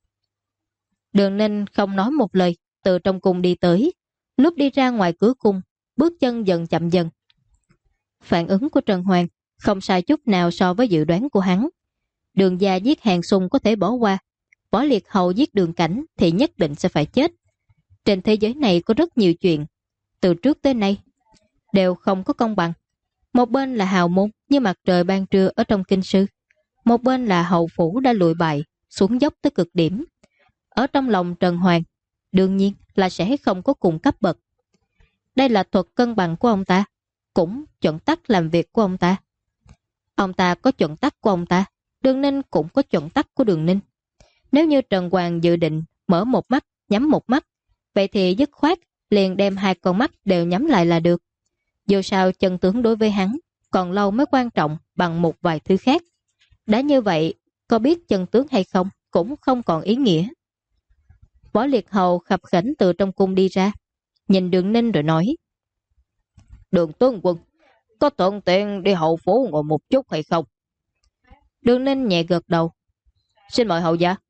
Đường Ninh không nói một lời, từ trong cung đi tới. Lúc đi ra ngoài cửa cung, bước chân dần chậm dần. Phản ứng của Trần Hoàng không sai chút nào so với dự đoán của hắn. Đường Gia giết Hàng Xung có thể bỏ qua, Võ Liệt Hầu giết Đường Cảnh thì nhất định sẽ phải chết. Trên thế giới này có rất nhiều chuyện, từ trước tới nay đều không có công bằng. Một bên là hào môn như mặt trời ban trưa ở trong kinh sư, một bên là hầu phủ đã lùi bại, xuống dốc tới cực điểm. Ở trong lòng Trần Hoàng, đương nhiên là sẽ không có cùng cấp bậc. Đây là thuật cân bằng của ông ta, cũng chuẩn tắc làm việc của ông ta. Ông ta có chuẩn tắc của ông ta, Đường Ninh cũng có chuẩn tắc của Đường Ninh. Nếu như Trần Hoàng dự định mở một mắt, nhắm một mắt, vậy thì dứt khoát liền đem hai con mắt đều nhắm lại là được. Dù sao chân tướng đối với hắn còn lâu mới quan trọng bằng một vài thứ khác. Đã như vậy, có biết chân tướng hay không cũng không còn ý nghĩa. Võ Liệt Hầu khập khểnh từ trong cung đi ra, nhìn Đường Ninh rồi nói: Đường tướng quân, có thuận tiện đi hậu phố ngồi một chút hay không? Đường Ninh nhẹ gật đầu. Xin mời hầu gia.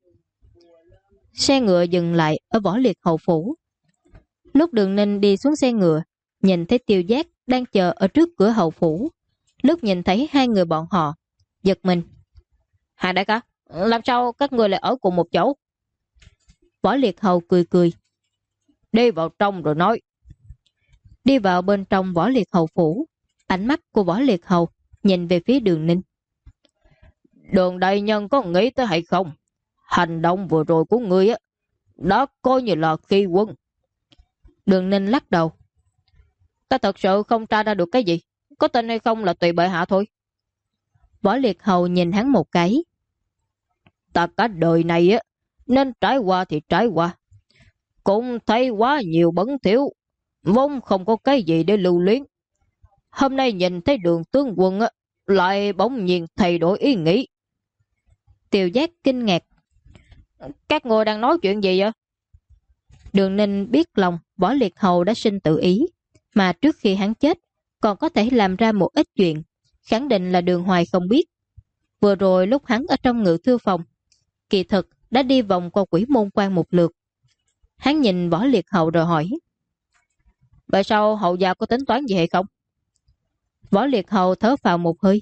Xe ngựa dừng lại ở Võ Liệt Hầu phủ. Lúc Đường Ninh đi xuống xe ngựa, nhìn thấy Tiêu Giác đang chờ ở trước cửa hầu phủ. Lúc nhìn thấy hai người bọn họ, giật mình. Hai đại ca, làm sao các người lại ở cùng một chỗ? Võ Liệt Hầu cười cười. Đi vào trong rồi nói. Đi vào bên trong Võ Liệt Hầu phủ, ánh mắt của Võ Liệt Hầu nhìn về phía Đường Ninh. Đường đại nhân có nghĩ tới hay không? Hành động vừa rồi của ngươi á, đó coi như là khi quân. Đường Ninh lắc đầu. Ta thật sự không tra ra được cái gì, có tin hay không là tùy bệ hạ thôi. Võ Liệt Hầu nhìn hắn một cái. Ta cả đời này á, nên trải qua thì trải qua, cũng thấy quá nhiều bẩn thỉu, vốn không có cái gì để lưu luyến. Hôm nay nhìn thấy Đường tướng quân á, lại bỗng nhiên thay đổi ý nghĩ. Tiêu Giác kinh ngạc. Các người đang nói chuyện gì vậy? Đường Ninh biết lòng Võ Liệt Hầu đã sinh tự ý, mà trước khi hắn chết còn có thể làm ra một ít chuyện, khẳng định là Đường Hoài không biết. Vừa rồi lúc hắn ở trong ngự thư phòng, kỳ thực đã đi vòng qua Quỷ Môn Quan một lượt. Hắn nhìn Võ Liệt Hầu rồi hỏi: Vậy sao hầu gia có tính toán gì hay không? Võ Liệt Hầu thở phào một hơi.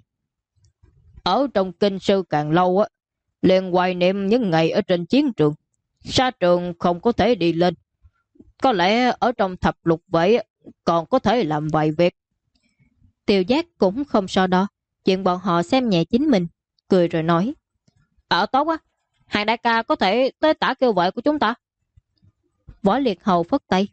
Ở trong kinh sư càng lâu á, liền hoài niệm những ngày ở trên chiến trường. Xa trường không có thể đi lên, có lẽ ở trong thập lục vậy còn có thể làm vài việc. Tiêu Giác cũng không so đo chuyện bọn họ xem nhẹ chính mình, cười rồi nói: Tốt á, hai đại ca có thể tới tả kêu vệ của chúng ta. Võ Liệt Hầu phất tay.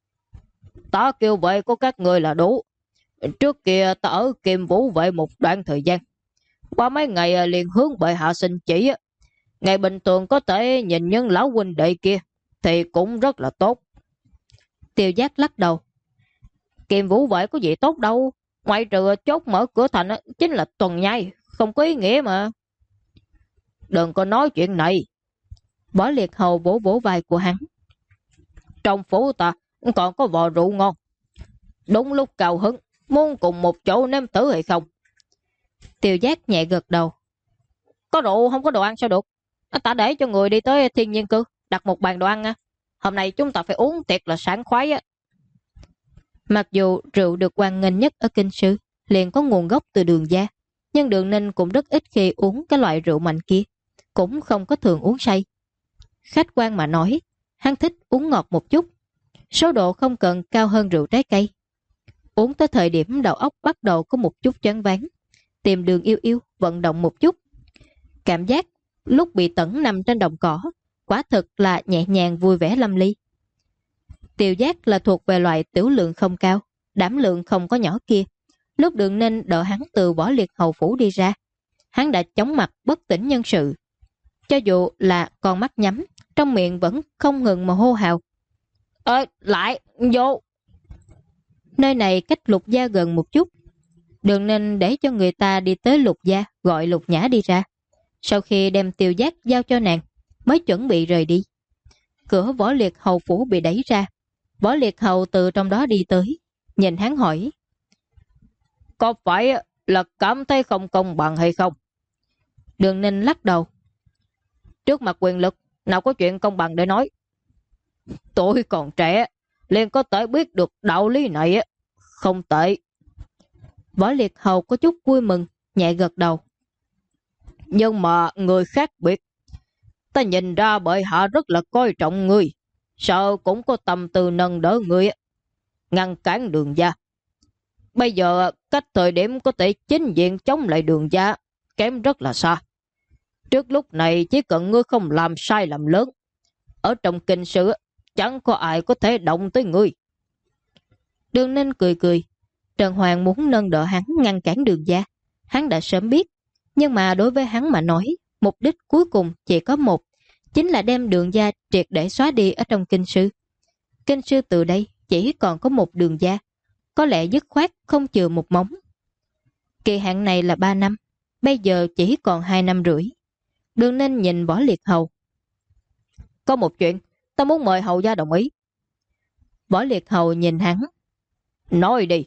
Tả kêu vệ của các người là đủ. Trước kia ta ở Kim Vũ vệ một đoạn thời gian, qua mấy ngày liền hướng bệ hạ xin chỉ. Ngày bình thường có thể nhìn những lão huynh đệ kia thì cũng rất là tốt. Tiêu Giác lắc đầu. Kim Vũ vệ có gì tốt đâu, ngoại trừ chốt mở cửa thành chính là tuần nhai, không có ý nghĩa mà. Đừng có nói chuyện này. Võ Liệt Hầu vỗ vỗ vai của hắn. Trong phủ ta còn có vò rượu ngon, đúng lúc cao hứng muốn cùng một chỗ nếm thử hay không? Tiêu Giác nhẹ gật đầu. Có rượu không có đồ ăn sao được? Ta để cho người đi tới Thiên Nhiên Cư đặt một bàn đồ ăn nha. Hôm nay chúng ta phải uống thiệt là sảng khoái á. Mặc dù rượu được hoan nghênh nhất ở kinh sư liền có nguồn gốc từ Đường gia, nhưng Đường Ninh cũng rất ít khi uống cái loại rượu mạnh kia, cũng không có thường uống say. Khách quan mà nói, hắn thích uống ngọt một chút, số độ không cần cao hơn rượu trái cây. Uống tới thời điểm đầu óc bắt đầu có một chút choáng váng, tìm đường yêu yêu vận động một chút. Cảm giác lúc bị tẩn nằm trên đồng cỏ, quả thực là nhẹ nhàng vui vẻ lâm ly. Tiêu Giác là thuộc về loại tiểu lượng không cao, đảm lượng không có nhỏ kia. Lúc Đường Ninh đợi hắn từ Võ Liệt Hầu phủ đi ra, hắn đã chóng mặt bất tỉnh nhân sự. Cho dù là con mắt nhắm, trong miệng vẫn không ngừng mà hô hào. Lại, vô. Nơi này cách Lục gia gần một chút. Đường Ninh để cho người ta đi tới Lục gia, gọi Lục Nhã đi ra. Sau khi đem Tiêu Giác giao cho nàng, mới chuẩn bị rời đi. Cửa Võ Liệt Hầu phủ bị đẩy ra. Võ Liệt Hầu từ trong đó đi tới, nhìn hắn hỏi: có phải là cảm thấy không công bằng hay không? Đường Ninh lắc đầu. Trước mặt quyền lực, nào có chuyện công bằng để nói. Tôi còn trẻ, liền có thể biết được đạo lý này, không tệ. Võ Liệt Hầu có chút vui mừng, nhẹ gật đầu. Nhưng mà người khác biệt. Ta nhìn ra bệ hạ rất là coi trọng người, sợ cũng có tâm tư nâng đỡ người, ngăn cản Đường gia. Bây giờ cách thời điểm có thể chính diện chống lại Đường gia kém rất là xa. Trước lúc này chỉ cần ngươi không làm sai lầm lớn, ở trong kinh sư chẳng có ai có thể động tới ngươi. Đường Ninh cười cười. Trần Hoàng muốn nâng đỡ hắn ngăn cản Đường gia, hắn đã sớm biết. Nhưng mà đối với hắn mà nói, mục đích cuối cùng chỉ có một, chính là đem Đường gia triệt để xóa đi ở trong kinh sư. Kinh sư từ đây chỉ còn có một Đường gia, có lẽ dứt khoát không chừa một móng. Kỳ hạn này là 3 năm, bây giờ chỉ còn 2 năm rưỡi. Đường Ninh nhìn Võ Liệt Hầu. Có một chuyện, ta muốn mời hầu gia đồng ý. Võ Liệt Hầu nhìn hắn. Nói đi.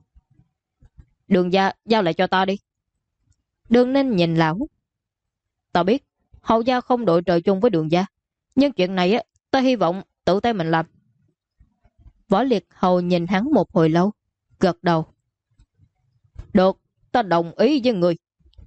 Đường gia giao lại cho ta đi. Đường Ninh nhìn lão. Ta biết, hầu gia không đội trời chung với Đường gia, nhưng chuyện này ta hy vọng tự tay mình làm. Võ Liệt Hầu nhìn hắn một hồi lâu, gật đầu. Được, ta đồng ý với người.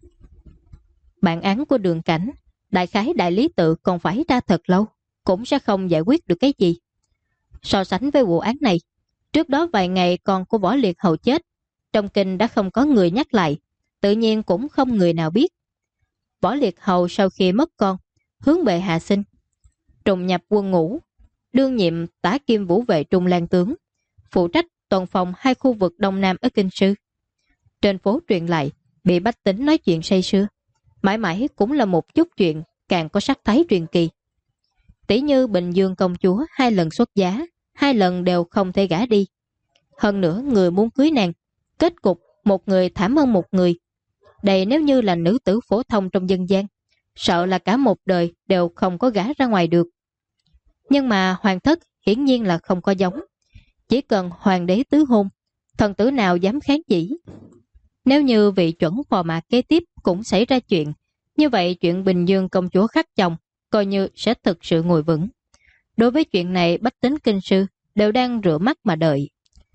Bản án của Đường Cảnh, đại khái đại lý tự còn phải ra thật lâu, cũng sẽ không giải quyết được cái gì. So sánh với vụ án này, trước đó vài ngày con của Võ Liệt Hầu chết, trong kinh đã không có người nhắc lại, tự nhiên cũng không người nào biết. Võ Liệt Hầu sau khi mất con, hướng bệ hạ sinh, trùng nhập quân ngũ, đương nhiệm tả kim vũ vệ Trung Lan tướng, phụ trách toàn phòng 2 khu vực Đông Nam ở kinh sư. Trên phố truyền lại, bị bách tính nói chuyện say sưa, mãi mãi cũng là một chút chuyện càng có sắc thái truyền kỳ. Tỷ như Bình Dương công chúa 2 lần xuất giá, 2 lần đều không thể gả đi. Hơn nữa người muốn cưới nàng, kết cục một người thảm hơn một người. Đây nếu như là nữ tử phổ thông trong dân gian, sợ là cả một đời đều không có gả ra ngoài được. Nhưng mà hoàng thất hiển nhiên là không có giống. Chỉ cần hoàng đế tứ hôn, thần tử nào dám kháng chỉ. Nếu như vị chuẩn phò mã kế tiếp cũng xảy ra chuyện, như vậy chuyện Bình Dương công chúa khắc chồng coi như sẽ thực sự ngồi vững. Đối với chuyện này, bách tính kinh sư đều đang rửa mắt mà đợi.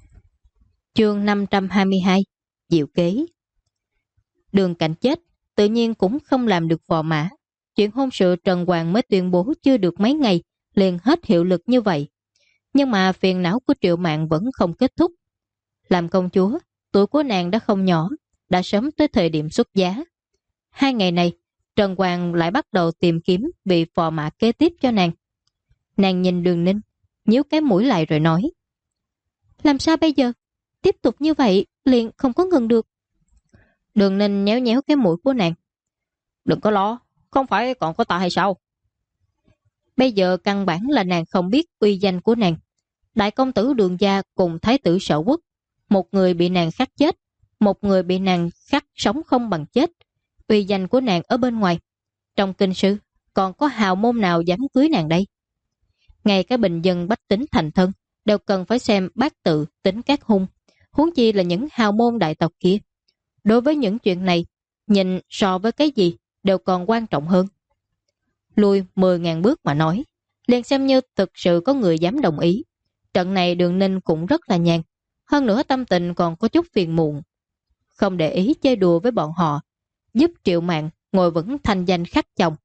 Chương 522 Diệu kế. Đường Cảnh chết, tự nhiên cũng không làm được phò mã. Chuyện hôn sự Trần Hoàng mới tuyên bố chưa được mấy ngày, liền hết hiệu lực như vậy. Nhưng mà phiền não của Triệu Mạn vẫn không kết thúc. Làm công chúa, tuổi của nàng đã không nhỏ, đã sớm tới thời điểm xuất giá. 2 ngày này, Trần Hoàng lại bắt đầu tìm kiếm vị phò mã kế tiếp cho nàng. Nàng nhìn Đường Ninh, nhíu cái mũi lại rồi nói. Làm sao bây giờ? Tiếp tục như vậy, liền không có ngừng được. Đường Ninh nhéo nhéo cái mũi của nàng. Đừng có lo, không phải còn có ta hay sao? Bây giờ căn bản là nàng không biết uy danh của nàng. Đại công tử Đường gia cùng thái tử Sở Quốc, một người bị nàng khắc chết, một người bị nàng khắc sống không bằng chết. Uy danh của nàng ở bên ngoài, trong kinh sư còn có hào môn nào dám cưới nàng đây? Ngay cái bình dân bách tính thành thân đều cần phải xem bát tự tính các hung, huống chi là những hào môn đại tộc kia. Đối với những chuyện này, nhìn so với cái gì đều còn quan trọng hơn. Lùi 10.000 bước mà nói, liền xem như thực sự có người dám đồng ý. Trận này Đường Ninh cũng rất là nhàn, hơn nữa tâm tình còn có chút phiền muộn. Không để ý chơi đùa với bọn họ, giúp Triệu Mạn ngồi vững thanh danh khắc chồng.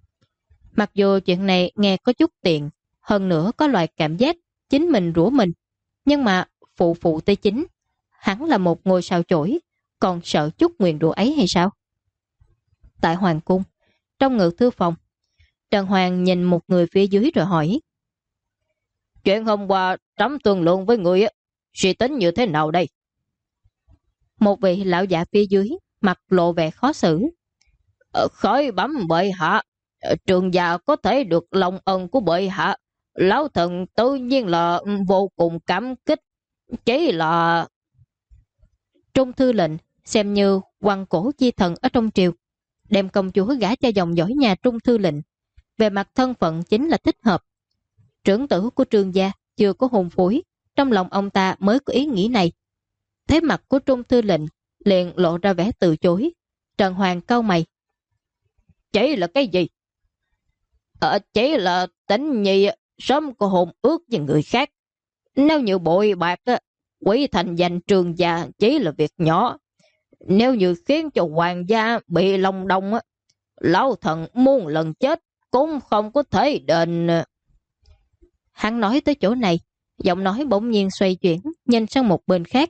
Mặc dù chuyện này nghe có chút tiện, hơn nữa có loại cảm giác chính mình rủa mình, nhưng mà phụ phụ Tây Chính, hắn là một ngôi sao chổi, còn sợ chút nguyền rủa ấy hay sao? Tại Hoàng cung, trong ngự thư phòng, Trần Hoàng nhìn một người phía dưới rồi hỏi. Chuyện hôm qua trẫm thương lượng với người suy tính như thế nào đây? Một vị lão giả phía dưới mặt lộ vẻ khó xử. Khởi bẩm bệ hạ, Trường gia có thể được lòng ân của bệ hạ, lão thần tự nhiên là vô cùng cảm kích. Chỉ là Trung thư lệnh xem như quan cổ chi thần ở trong triều, đem công chúa gả cho dòng dõi nhà Trung thư lệnh, về mặt thân phận chính là thích hợp. Trưởng tử của Trương gia chưa có hồn phối, trong lòng ông ta mới có ý nghĩ này. Thế mặt của Trung thư lệnh liền lộ ra vẻ từ chối. Trần Hoàng cau mày. Chỉ là cái gì? Chỉ là Tĩnh Nhi sớm có hôn ước với người khác. Nếu như bội bạc quỷ thành danh Trương gia chỉ là việc nhỏ. Nếu như khiến cho hoàng gia bị lòng đông lão thần muôn lần chết cũng không có thể đền. Hắn nói tới chỗ này, giọng nói bỗng nhiên xoay chuyển, nhìn sang một bên khác.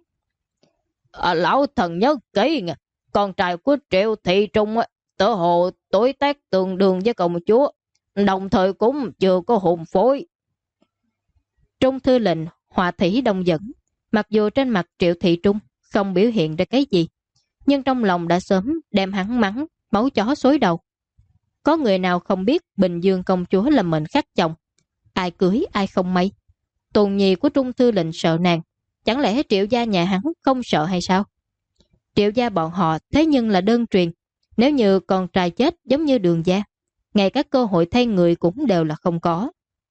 Lão thần nhớ kỹ nha, con trai của Triệu Thị Trung tự hồ tuổi tác tương đương với công chúa, đồng thời cũng chưa có hồn phối. Trung thư lệnh hòa thủy đông dẫn, mặc dù trên mặt Triệu Thị Trung không biểu hiện ra cái gì, nhưng trong lòng đã sớm đem hắn mắng, máu chó xối đầu. Có người nào không biết Bình Dương công chúa là mệnh khắc chồng, ai cưới ai không may. Tôn nhi của Trung thư lệnh sợ nàng, chẳng lẽ Triệu gia nhà hắn không sợ hay sao? Triệu gia bọn họ thế nhưng là đơn truyền, nếu như con trai chết giống như Đường gia, ngay các cơ hội thay người cũng đều là không có.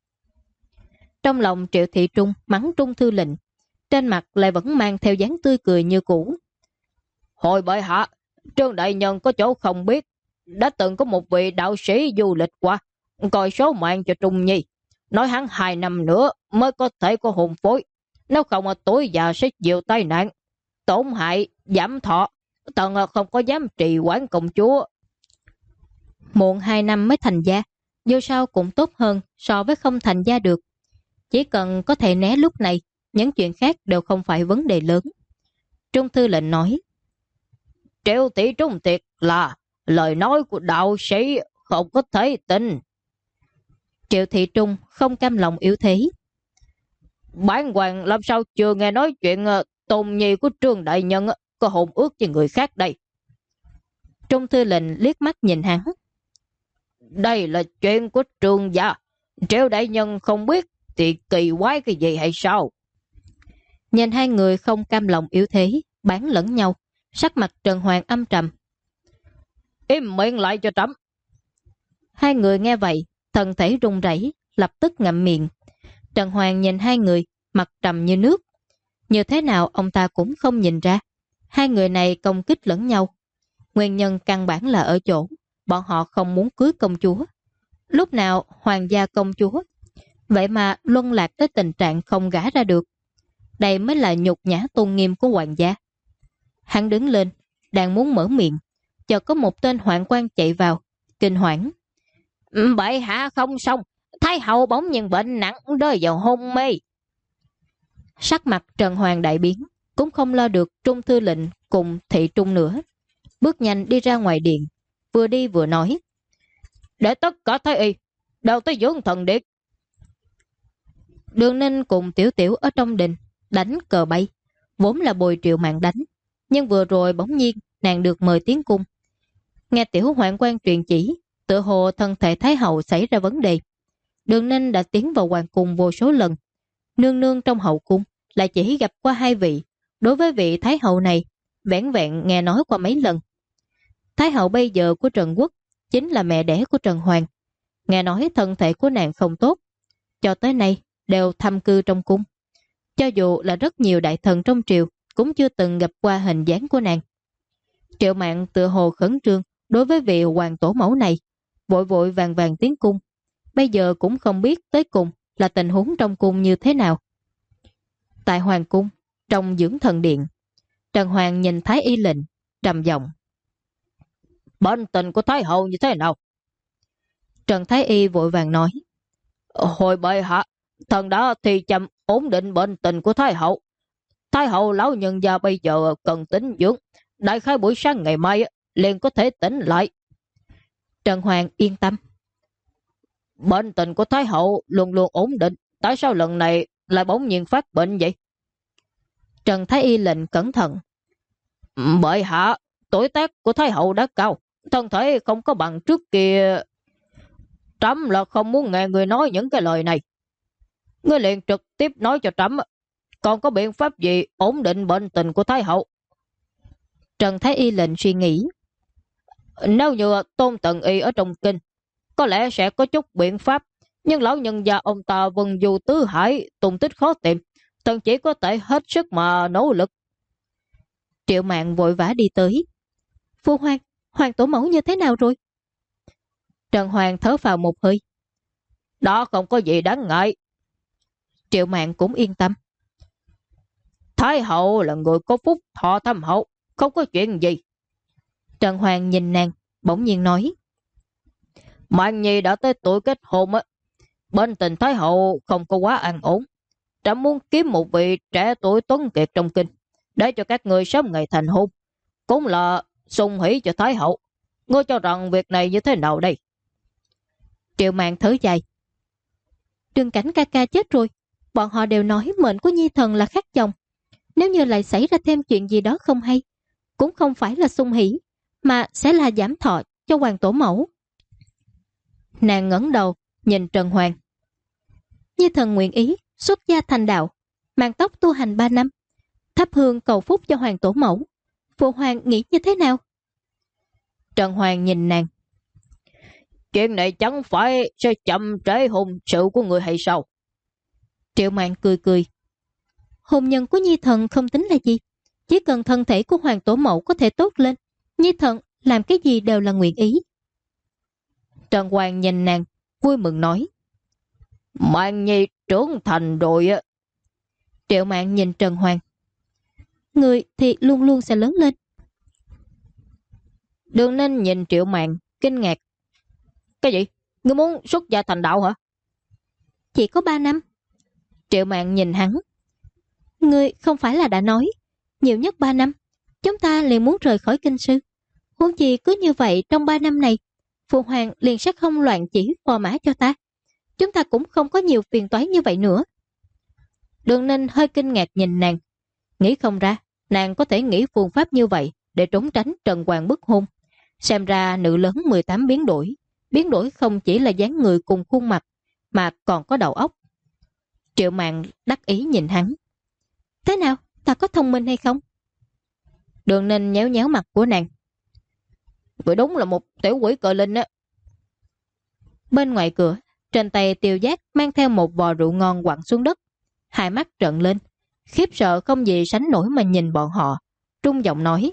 Trong lòng Triệu Thị Trung mắng Trung thư lệnh, trên mặt lại vẫn mang theo dáng tươi cười như cũ. Hồi bệ hạ, Trương đại nhân có chỗ không biết, đã từng có một vị đạo sĩ du lịch qua, coi số mạng cho Trung Nhi, nói hắn 2 năm nữa mới có thể có hồn phối, nếu không tuổi già sẽ chịu tai nạn, tổn hại, giảm thọ, tần không có dám trì quản công chúa. Muộn 2 năm mới thành gia, dù sao cũng tốt hơn so với không thành gia được. Chỉ cần có thể né lúc này, những chuyện khác đều không phải vấn đề lớn. Trung thư lệnh nói, Triệu tỷ trung tiệt là lời nói của đạo sĩ, không có thể tin. Triệu Thị Trung không cam lòng yếu thế. Bản hoàng làm sao chưa nghe nói chuyện tôn nhi của Trương đại nhân có hôn ước với người khác đây. Trung thư lệnh liếc mắt nhìn hắn. Đây là chuyện của Trương gia, Triệu đại nhân không biết thì kỳ quái cái gì hay sao? Nhìn hai người không cam lòng yếu thế, bán lẫn nhau, sắc mặt Trần Hoàng âm trầm. Im miệng lại cho trẫm. Hai người nghe vậy, thân thể run rẩy, lập tức ngậm miệng. Trần Hoàng nhìn hai người, mặt trầm như nước. Như thế nào ông ta cũng không nhìn ra. Hai người này công kích lẫn nhau. Nguyên nhân căn bản là ở chỗ bọn họ không muốn cưới công chúa. Lúc nào hoàng gia công chúa, vậy mà luân lạc tới tình trạng không gả ra được. Đây mới là nhục nhã tôn nghiêm của hoàng gia. Hắn đứng lên, đang muốn mở miệng, chợt có một tên hoạn quan chạy vào, kinh hoảng. Bệ hạ không xong, Thái hậu bỗng nhiên bệnh nặng, rơi vào hôn mê. Sắc mặt Trần Hoàng đại biến, cũng không lo được Trung thư lệnh cùng Thị Trung nữa. Bước nhanh đi ra ngoài điện, vừa đi vừa nói. Để tất cả thái y đều tới dưỡng thần điện. Đường Ninh cùng Tiểu Tiểu ở trong đình đánh cờ bay, vốn là bồi Triệu Mạn đánh, nhưng vừa rồi bỗng nhiên nàng được mời tiến cung. Nghe tiểu hoạn quan truyền chỉ, tựa hồ thân thể Thái hậu xảy ra vấn đề. Đường Ninh đã tiến vào hoàng cung vô số lần, nương nương trong hậu cung lại chỉ gặp qua 2 vị. Đối với vị Thái hậu này, vẻn vẹn nghe nói qua mấy lần. Thái hậu bây giờ của Trần Quốc chính là mẹ đẻ của Trần Hoàng. Nghe nói thân thể của nàng không tốt, cho tới nay đều thăm cư trong cung. Cho dù là rất nhiều đại thần trong triều cũng chưa từng gặp qua hình dáng của nàng. Triệu Mạn tựa hồ khẩn trương đối với vị hoàng tổ mẫu này, vội vội vàng vàng tiến cung. Bây giờ cũng không biết tới cùng là tình huống trong cung như thế nào. Tại hoàng cung, trong dưỡng thần điện, Trần Hoàng nhìn Thái y lệnh, trầm giọng. Bệnh tình của Thái hậu như thế nào? Trần Thái y vội vàng nói. Hồi bệ hạ, thần đã thì chậm ổn định bệnh tình của Thái hậu. Thái hậu lão nhân gia bây giờ cần tĩnh dưỡng, đại khái buổi sáng ngày mai liền có thể tỉnh lại. Trần Hoàng yên tâm. Bệnh tình của Thái hậu luôn luôn ổn định, tại sao lần này lại bỗng nhiên phát bệnh vậy? Trần Thái y lệnh cẩn thận. Bệ hạ, tuổi tác của Thái hậu đã cao, thân thể không có bằng trước kia. Trẫm là không muốn nghe người nói những cái lời này. Ngươi liền trực tiếp nói cho trẫm, còn có biện pháp gì ổn định bệnh tình của Thái hậu? Trần Thái y lệnh suy nghĩ. Nếu như Tôn Tần Y ở trong kinh, có lẽ sẽ có chút biện pháp, nhưng lão nhân gia ông ta vân du tứ hải, tung tích khó tìm, thần chỉ có thể hết sức mà nỗ lực. Triệu Mạn vội vã đi tới. Phu hoàng, hoàng tổ mẫu như thế nào rồi? Trần Hoàng thở phào một hơi. Đó không có gì đáng ngại. Triệu Mạn cũng yên tâm. Thái hậu là người có phúc thọ thâm hậu, không có chuyện gì. Trần Hoàng nhìn nàng, bỗng nhiên nói. Mạn Nhi đã tới tuổi kết hôn á. Bên tình Thái hậu không có quá an ổn. Trẫm muốn kiếm một vị trẻ tuổi tuấn kiệt trong kinh, để cho các người sớm ngày thành hôn. Cũng là sung hỷ cho Thái hậu. Ngươi cho rằng việc này như thế nào đây? Triệu Mạn thở dài. Đường Cảnh ca ca chết rồi. Bọn họ đều nói mệnh của Nhi thần là khắc chồng. Nếu như lại xảy ra thêm chuyện gì đó không hay, cũng không phải là sung hỷ, mà sẽ là giảm thọ cho hoàng tổ mẫu. Nàng ngẩng đầu nhìn Trần Hoàng. Nhi thần nguyện ý xuất gia thành đạo, mang tóc tu hành 3 năm, thắp hương cầu phúc cho hoàng tổ mẫu. Phụ hoàng nghĩ như thế nào? Trần Hoàng nhìn nàng. Chuyện này chẳng phải sẽ chậm trễ hôn sự của người hay sao? Triệu Mạn cười cười. Hôn nhân của Nhi thần không tính là gì. Chỉ cần thân thể của hoàng tổ mẫu có thể tốt lên, Nhi thần làm cái gì đều là nguyện ý. Trần Hoàng nhìn nàng, vui mừng nói. Mạn Nhi trưởng thành rồi á. Triệu Mạn nhìn Trần Hoàng. Người thì luôn luôn sẽ lớn lên. Đường Ninh nhìn Triệu Mạn, kinh ngạc. Cái gì? Ngươi muốn xuất gia thành đạo hả? Chỉ có 3 năm. Triệu Mạn nhìn hắn. Ngươi không phải là đã nói nhiều nhất 3 năm chúng ta liền muốn rời khỏi kinh sư. Huống chi cứ như vậy trong 3 năm này, phụ hoàng liền sẽ không loạn chỉ phò mã cho ta. Chúng ta cũng không có nhiều phiền toái như vậy nữa. Đường Ninh hơi kinh ngạc nhìn nàng. Nghĩ không ra nàng có thể nghĩ phương pháp như vậy để trốn tránh Trần Hoàng bức hôn. Xem ra nữ lớn 18 biến đổi. Biến đổi không chỉ là dáng người cùng khuôn mặt, mà còn có đầu óc. Triệu Mạn đắc ý nhìn hắn. Thế nào? Ta có thông minh hay không? Đường Ninh nhéo nhéo mặt của nàng. Vậy đúng là một tiểu quỷ cờ linh á. Bên ngoài cửa, trên tay Tiêu Giác mang theo một vò rượu ngon quẳng xuống đất. Hai mắt trợn lên, khiếp sợ không gì sánh nổi mà nhìn bọn họ. Trung giọng nói.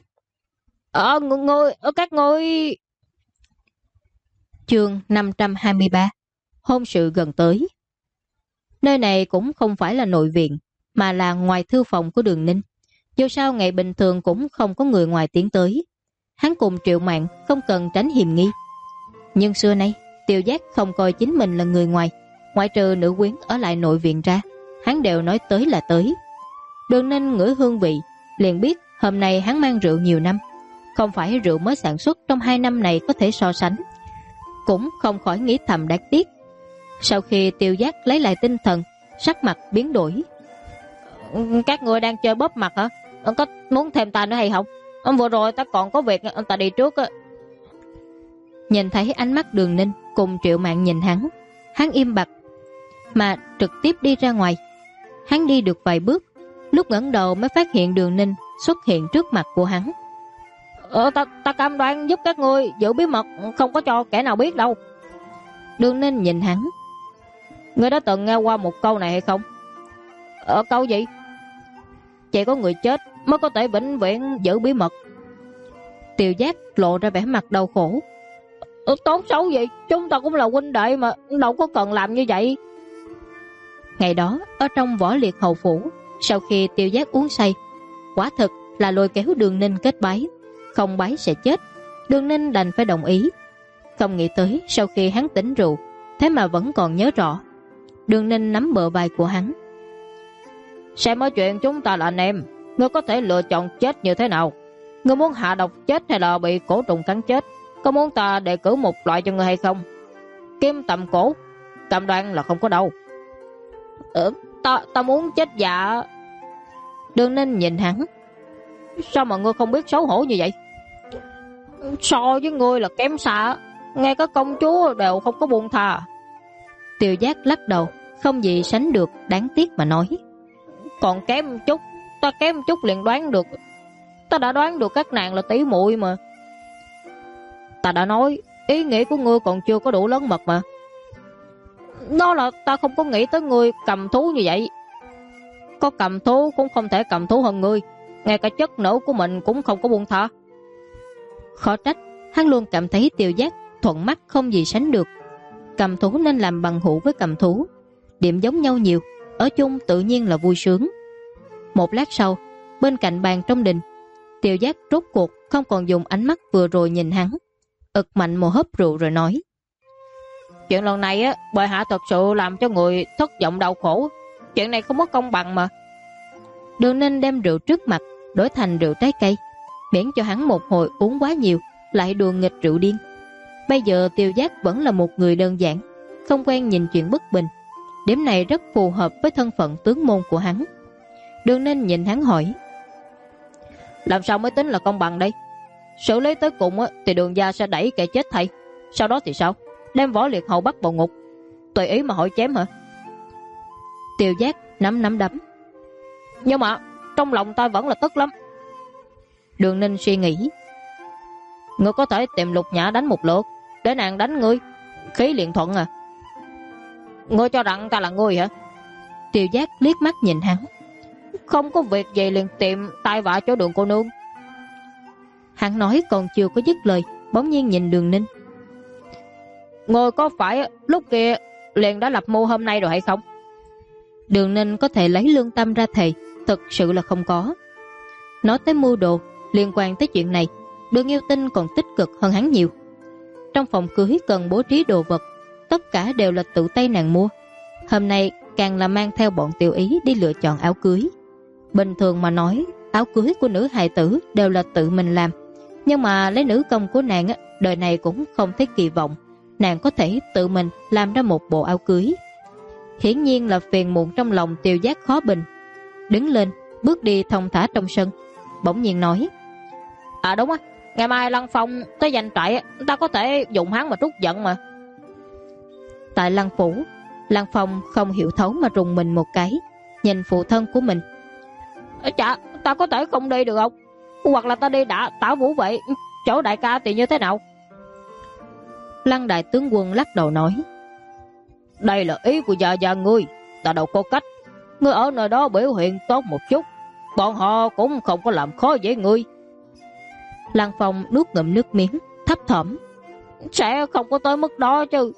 Các ngươi. Chương 523. Hôn sự gần tới. Nơi này cũng không phải là nội viện, mà là ngoài thư phòng của Đường Ninh. Dù sao ngày bình thường cũng không có người ngoài tiến tới. Hắn cùng Triệu Mạn không cần tránh hiềm nghi. Nhưng xưa nay Tiêu Giác không coi chính mình là người ngoài. Ngoại trừ nữ quyến ở lại nội viện ra, hắn đều nói tới là tới. Đường Ninh ngửi hương vị, liền biết hôm nay hắn mang rượu nhiều năm. Không phải rượu mới sản xuất trong 2 năm này có thể so sánh. Cũng không khỏi nghĩ thầm đáng tiếc. Sau khi Tiêu Giác lấy lại tinh thần, sắc mặt biến đổi. Các người đang chơi bóp mặt hả? Có muốn thêm ta nữa hay không? Vừa rồi ta còn có việc, ta đi trước á. Nhìn thấy ánh mắt Đường Ninh cùng Triệu Mạn nhìn hắn im bặt mà trực tiếp đi ra ngoài. Hắn đi được vài bước, lúc ngẩng đầu mới phát hiện Đường Ninh xuất hiện trước mặt của hắn. Ta cam đoan giúp các ngươi giữ bí mật, không có cho kẻ nào biết đâu. Đường Ninh nhìn hắn. Ngươi đã từng nghe qua một câu này hay không? Câu gì? Chỉ có người chết mới có thể vĩnh viễn giữ bí mật. Tiêu Giác lộ ra vẻ mặt đau khổ. Tốt xấu gì, chúng ta cũng là huynh đệ mà, đâu có cần làm như vậy. Ngày đó ở trong Võ Liệt hầu phủ, sau khi Tiêu Giác uống say, quả thực là lôi kéo Đường Ninh kết bái. Không bái sẽ chết. Đường Ninh đành phải đồng ý. Không nghĩ tới sau khi hắn tỉnh rượu, thế mà vẫn còn nhớ rõ. Đường Ninh nắm bờ vai của hắn. Xem ở chuyện chúng ta là anh em, ngươi có thể lựa chọn chết như thế nào? Ngươi muốn hạ độc chết hay là bị cổ trùng cắn chết? Có muốn ta đề cử một loại cho ngươi hay không? Kim tầm cổ, cam đoan là không có đâu. Ta muốn chết dạ. Đường Ninh nhìn hắn. Sao mà ngươi không biết xấu hổ như vậy? So với ngươi là kém xa, ngay cả công chúa đều không có buông tha. Tiêu Giác lắc đầu, không gì sánh được đáng tiếc mà nói. Còn kém chút, ta kém chút liền đoán được. Ta đã đoán được các nàng là tỷ muội mà. Ta đã nói, ý nghĩa của ngươi còn chưa có đủ lớn mật mà. Đó là ta không có nghĩ tới ngươi cầm thú như vậy. Có cầm thú cũng không thể cầm thú hơn ngươi. ngay cả chất nữ của mình cũng không có buông tha. Khó trách, hắn luôn cảm thấy Tiêu Giác thuận mắt không gì sánh được. Cầm thú nên làm bằng hữu với cầm thú, điểm giống nhau nhiều, ở chung tự nhiên là vui sướng. Một lát sau, bên cạnh bàn trong đình, Tiêu Giác rốt cuộc không còn dùng ánh mắt vừa rồi nhìn hắn, ực mạnh một hớp rượu rồi nói: Chuyện lần này á, bệ hạ thật sự làm cho người thất vọng đau khổ. Chuyện này không có công bằng mà. Đường Ninh đem rượu trước mặt đổi thành rượu trái cây, miễn cho hắn một hồi uống quá nhiều lại đùa nghịch rượu điên. Bây giờ Tiêu Giác vẫn là một người đơn giản, không quen nhìn chuyện bất bình. Điểm này rất phù hợp với thân phận tướng môn của hắn. Đường Ninh nhìn hắn hỏi: Làm sao mới tính là công bằng đây? Xử lý tới cùng á, thì Đường gia sẽ đẩy kẻ chết thay. Sau đó thì sao? Đem Võ Liệt Hầu bắt vào ngục, tùy ý mà hỏi chém hả? Tiêu Giác nắm đấm. Nhưng mà trong lòng ta vẫn là tức lắm. Đường Ninh suy nghĩ: Ngươi có thể tìm Lục Nhã đánh một lượt, để nàng đánh ngươi, khí liền thuận à? Ngươi cho rằng ta là ngươi hả? Tiêu Giác liếc mắt nhìn hắn: Không có việc gì liền tìm tai vạ chỗ Đường cô nương. Hắn nói còn chưa có dứt lời, bỗng nhiên nhìn Đường Ninh: Ngươi có phải lúc kia liền đã lập mưu hôm nay rồi hay không? Đường Ninh có thể lấy lương tâm ra thề, thực sự là không có. Nói tới mưu đồ liên quan tới chuyện này, Đường Yêu Tinh còn tích cực hơn hắn nhiều. Trong phòng cưới cần bố trí đồ vật, tất cả đều là tự tay nàng mua. Hôm nay càng là mang theo bọn Tiểu Ý đi lựa chọn áo cưới. Bình thường mà nói, áo cưới của nữ hài tử đều là tự mình làm, nhưng mà lấy nữ công của nàng á, đời này cũng không thấy kỳ vọng nàng có thể tự mình làm ra một bộ áo cưới. Hiển nhiên là phiền muộn trong lòng Tiêu Giác khó bình. Đứng lên, bước đi thong thả trong sân, bỗng nhiên nói: À đúng á, ngày mai Lăng Phong tới danh trại, ta có thể dùng hắn mà trút giận mà. Tại Lăng phủ, Lăng Phong không hiểu thấu mà rùng mình một cái, nhìn phụ thân của mình: Chà, ta có thể không đi được không? Hoặc là ta đi đã Tảo Vũ vậy, chỗ đại ca thì như thế nào? Lăng đại tướng quân lắc đầu nói: Đây là ý của gia ngươi, ta đâu có cách. Ngươi ở nơi đó biểu hiện tốt một chút, bọn họ cũng không có làm khó dễ ngươi. Lăng Phong nuốt ngụm nước miếng, thấp thỏm: Sẽ không có tới mức đó chứ.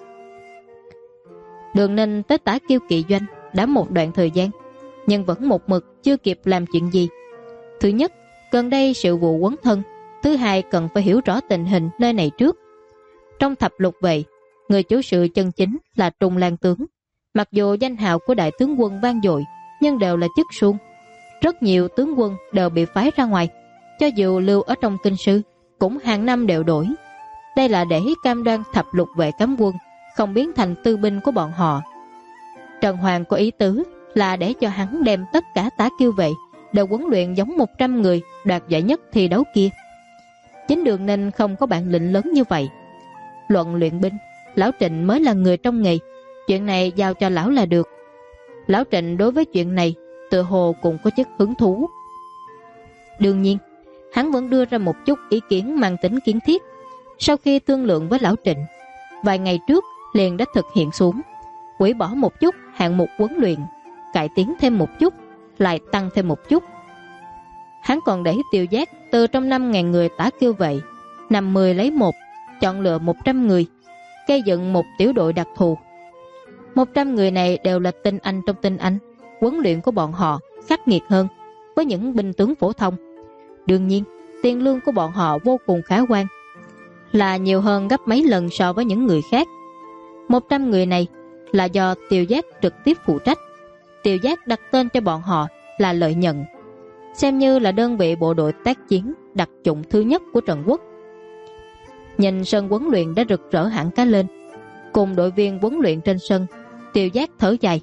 Đường Ninh tới Tả Kiêu Kỵ doanh đã một đoạn thời gian, nhưng vẫn một mực chưa kịp làm chuyện gì. Thứ nhất, gần đây sự vụ quấn thân. Thứ hai, cần phải hiểu rõ tình hình nơi này trước. Trong thập lục vệ, người chủ sự chân chính là Trung Lan tướng. Mặc dù danh hào của đại tướng quân vang dội, nhưng đều là chức suông. Rất nhiều tướng quân đều bị phái ra ngoài, cho dù lưu ở trong kinh sư cũng hàng năm đều đổi. Đây là để cam đoan thập lục vệ cấm quân không biến thành tư binh của bọn họ. Trần Hoàng có ý tứ là để cho hắn đem tất cả Tả Kiêu vệ đều huấn luyện giống 100 người đoạt giải nhất thi đấu kia. Chính Đường Ninh không có bản lĩnh lớn như vậy. Luận luyện binh, lão Trịnh mới là người trong nghề, chuyện này giao cho lão là được. Lão Trịnh đối với chuyện này tự hồ cũng có chút hứng thú. Đương nhiên, hắn vẫn đưa ra một chút ý kiến mang tính kiến thiết. Sau khi thương lượng với lão Trịnh, vài ngày trước liền đã thực hiện xuống, hủy bỏ một chút hạng mục huấn luyện, cải tiến thêm một chút, lại tăng thêm một chút. Hắn còn để Tiêu Giác từ trong 5.000 người Tả Kiêu vệ 50 lấy một, chọn lựa 100 người, gây dựng một tiểu đội đặc thù. 100 người này đều là tinh anh trong tinh anh, huấn luyện của bọn họ khắc nghiệt hơn với những binh tướng phổ thông. Đương nhiên, tiền lương của bọn họ vô cùng khả quan, là nhiều hơn gấp mấy lần so với những người khác. 100 người này là do Tiêu Giác trực tiếp phụ trách. Tiêu Giác đặt tên cho bọn họ là Lợi Nhận, xem như là đơn vị bộ đội tác chiến đặc chủng thứ nhất của Trần Quốc. Nhìn sân huấn luyện đã rực rỡ hẳn cá lên, cùng đội viên huấn luyện trên sân, Tiêu Giác thở dài: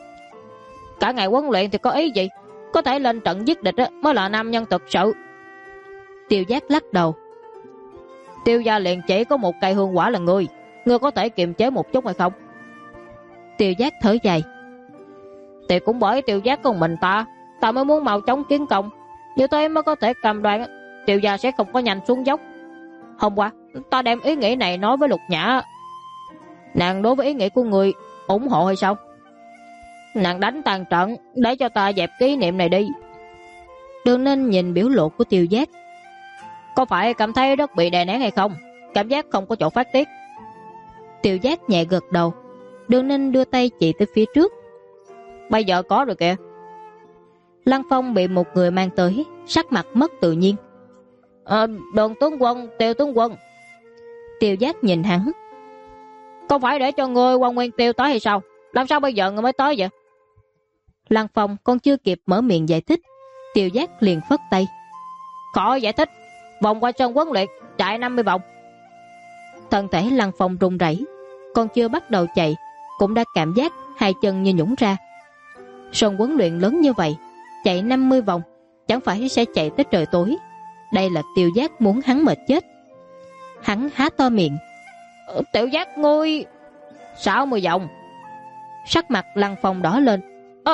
Cả ngày huấn luyện thì có ý gì? Có thể lên trận giết địch mới là nam nhân thực sự. Tiêu Giác lắc đầu: Tiêu gia liền chỉ có một cây hương quả là ngươi có thể kiềm chế một chút hay không? Tiêu Giác thở dài: Thì cũng bởi Tiêu Giác của mình ta mới muốn mau chóng kiến công, như thế mới có thể cam đoan Tiêu gia sẽ không có nhanh xuống dốc. Hôm qua ta đem ý nghĩ này nói với Lục Nhã, nàng đối với ý nghĩ của người ủng hộ hay sao? Nàng đánh tàn trận để cho ta dẹp kỷ niệm này đi. Đường Ninh nhìn biểu lộ của Tiêu Giác. Có phải cảm thấy rất bị đè nén hay không? Cảm giác không có chỗ phát tiết. Tiêu Giác nhẹ gật đầu. Đường Ninh đưa tay chỉ tới phía trước. Bây giờ có rồi kìa. Lăng Phong bị một người mang tới, sắc mặt mất tự nhiên. Đường tướng quân, Tiêu tướng quân. Tiêu Giác nhìn hắn. Không phải để cho ngươi Quan Nguyên Tiêu tới hay sao? Làm sao bây giờ ngươi mới tới vậy? Lăng Phong còn chưa kịp mở miệng giải thích, Tiêu Giác liền phất tay. Khỏi giải thích, vòng qua sân huấn luyện, chạy 50 vòng. Thân thể Lăng Phong run rẩy, còn chưa bắt đầu chạy cũng đã cảm giác hai chân như nhũn ra. Sân huấn luyện lớn như vậy, chạy 50 vòng chẳng phải sẽ chạy tới trời tối. Đây là Tiêu Giác muốn hắn mệt chết. Hắn há to miệng. Tiểu Giác ngươi 60 vòng. Sắc mặt Lăng Phong đỏ lên.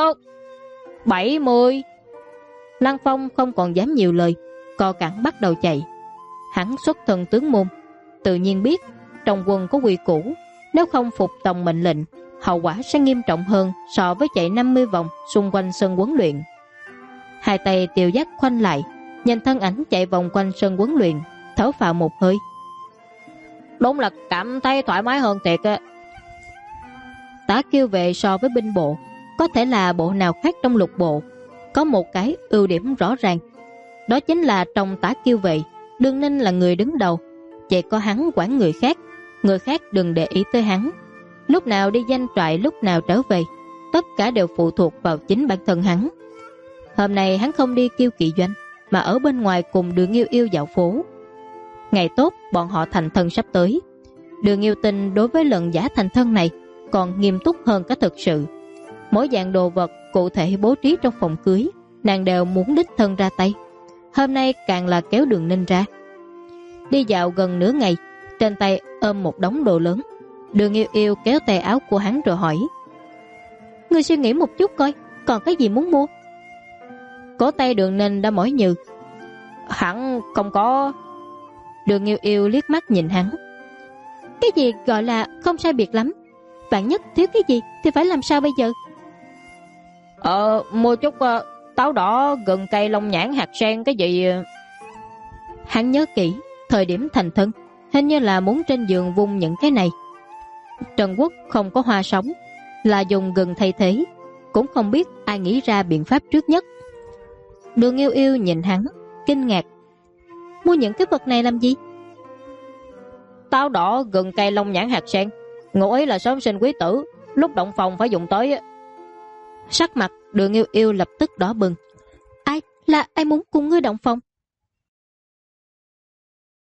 70. Lăng Phong không còn dám nhiều lời, co cẳng bắt đầu chạy. Hắn xuất thân tướng môn, tự nhiên biết trong quân có quy củ, nếu không phục tòng mệnh lệnh, hậu quả sẽ nghiêm trọng hơn so với chạy 50 vòng xung quanh sân huấn luyện. Hai tay Tiêu Giác khoanh lại, nhìn thân ảnh chạy vòng quanh sân huấn luyện, thở phào một hơi. Đúng là cảm thấy thoải mái hơn thiệt á. Tả Kiêu Vệ so với binh bộ, có thể là bộ nào khác trong lục bộ, có một cái ưu điểm rõ ràng, đó chính là trong Tả Kiêu Vệ, Đường Ninh là người đứng đầu, chỉ có hắn quản người khác đừng để ý tới hắn. Lúc nào đi doanh trại, lúc nào trở về, tất cả đều phụ thuộc vào chính bản thân hắn. Hôm nay hắn không đi Kiêu Kỵ doanh, mà ở bên ngoài cùng Đường Yêu Yêu dạo phố. Ngày tốt bọn họ thành thân sắp tới. Đường Yêu Tinh đối với lần giả thành thân này còn nghiêm túc hơn cả thực sự. Mỗi dạng đồ vật cụ thể bố trí trong phòng cưới, nàng đều muốn đích thân ra tay. Hôm nay càng là kéo Đường Ninh ra. Đi dạo gần nửa ngày, trên tay ôm một đống đồ lớn. Đường Yêu Yêu kéo tay áo của hắn rồi hỏi: Ngươi suy nghĩ một chút coi, còn cái gì muốn mua? Cổ tay Đường Ninh đã mỏi nhừ. Hẳn không có. Đường Yêu Yêu liếc mắt nhìn hắn. Cái gì gọi là không sai biệt lắm? Vạn nhất thiếu cái gì thì phải làm sao bây giờ? Mua chút táo đỏ, gừng cây, long nhãn, hạt sen cái gì. Hắn nhớ kỹ, thời điểm thành thân hình như là muốn trên giường vung những cái này. Trần Quốc không có hoa sống, là dùng gừng thay thế, cũng không biết ai nghĩ ra biện pháp trước nhất. Đường Yêu Yêu nhìn hắn, kinh ngạc. Mua những cái vật này làm gì? Táo đỏ, gừng cây, long nhãn, hạt sen, ngụ ý là sớm sinh quý tử, lúc động phòng phải dùng tới. Sắc mặt Đường Yêu Yêu lập tức đỏ bừng. Ai muốn cùng ngươi động phòng?